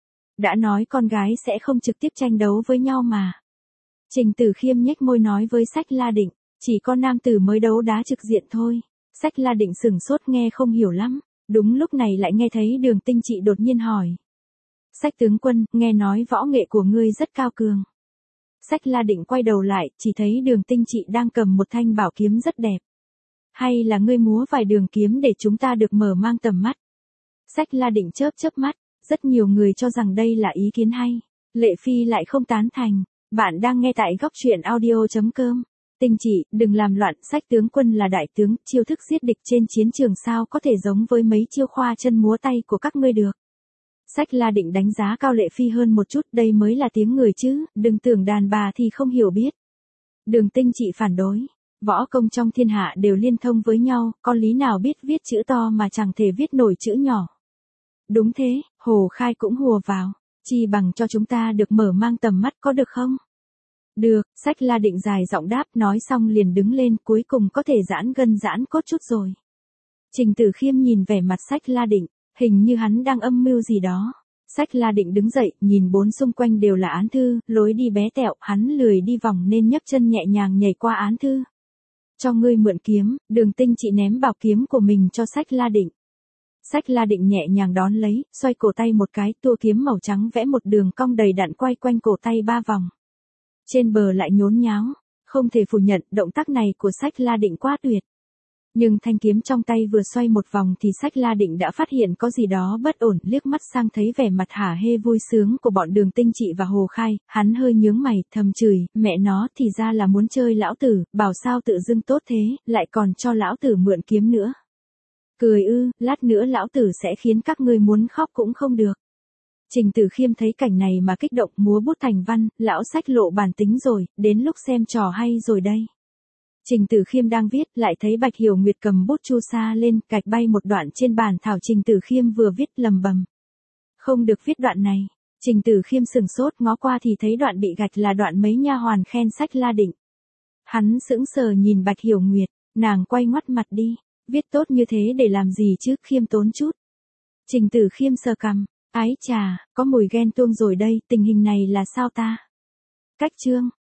Đã nói con gái sẽ không trực tiếp tranh đấu với nhau mà. Trình Tử Khiêm nhếch môi nói với Sách La Định: "Chỉ có nam tử mới đấu đá trực diện thôi." Sách La Định sừng sốt nghe không hiểu lắm, đúng lúc này lại nghe thấy Đường Tinh Trị đột nhiên hỏi: "Sách tướng quân, nghe nói võ nghệ của ngươi rất cao cường." Sách La Định quay đầu lại, chỉ thấy Đường Tinh Trị đang cầm một thanh bảo kiếm rất đẹp. "Hay là ngươi múa vài đường kiếm để chúng ta được mở mang tầm mắt?" Sách La Định chớp chớp mắt, rất nhiều người cho rằng đây là ý kiến hay. Lệ Phi lại không tán thành. Bạn đang nghe tại góc truyện audio.com. Tinh Trị, đừng làm loạn, Sách tướng quân là đại tướng, chiêu thức giết địch trên chiến trường sao có thể giống với mấy chiêu khoa chân múa tay của các ngươi được. Sách La Định đánh giá cao Lệ Phi hơn một chút, đây mới là tiếng người chứ, đừng tưởng đàn bà thì không hiểu biết. Đường Tinh Trị phản đối: "Võ công trong thiên hạ đều liên thông với nhau, con lý nào biết viết chữ to mà chẳng thể viết nổi chữ nhỏ." "Đúng thế, Hồ Khai cũng hùa vào, chi bằng cho chúng ta được mở mang tầm mắt có được không?" Được, Sách La Định dài giọng đáp, nói xong liền đứng lên, cuối cùng có thể giãn gân giãn cốt chút rồi. Trình Tử Khiêm nhìn vẻ mặt Sách La Định, hình như hắn đang âm mưu gì đó. Sách La Định đứng dậy, nhìn bốn xung quanh đều là án thư, lối đi bé tẹo, hắn lười đi vòng nên nhấc chân nhẹ nhàng nhảy qua án thư. Cho ngươi mượn kiếm, Đường Tinh chị ném bảo kiếm của mình cho Sách La Định. Sách La Định nhẹ nhàng đón lấy, xoay cổ tay một cái, tua kiếm màu trắng vẽ một đường cong đầy đặn quay quanh cổ tay 3 vòng. Trên bờ lại nhốn nháo, không thể phủ nhận động tác này của Sách La Định quá tuyệt. Nhưng thanh kiếm trong tay vừa xoay một vòng thì Sách La Định đã phát hiện có gì đó bất ổn, liếc mắt sang thấy vẻ mặt hả hê vui sướng của bọn Đường Tinh chị và Hồ Khai, hắn hơi nhướng mày, thầm chửi, mẹ nó thì ra là muốn chơi lão tử, bảo sao tự dưng tốt thế, lại còn cho lão tử mượn kiếm nữa. Cười lát nữa lão tử sẽ khiến các ngươi muốn khóc cũng không được. Trình Tử Khiêm thấy cảnh này mà kích động, múa bút thành văn, lão Sách lộ bản tính rồi, đến lúc xem trò hay rồi đây. Trình Tử Khiêm đang viết, lại thấy Bạch Hiểu Nguyệt cầm bút chu sa lên, gạch bay một đoạn trên bàn thảo. Trình Tử Khiêm vừa viết lầm bầm. Không được viết đoạn này. Trình Tử Khiêm sừng sốt, ngó qua thì thấy đoạn bị gạch là đoạn mấy nha hoàn khen Sách La Định. Hắn sững sờ nhìn Bạch Hiểu Nguyệt, nàng quay ngoắt mặt đi, viết tốt như thế để làm gì chứ, khiêm tốn chút. Trình Tử Khiêm sờ cằm, ái chà, có mùi ghen tuông rồi đây, tình hình này là sao ta? Cách chương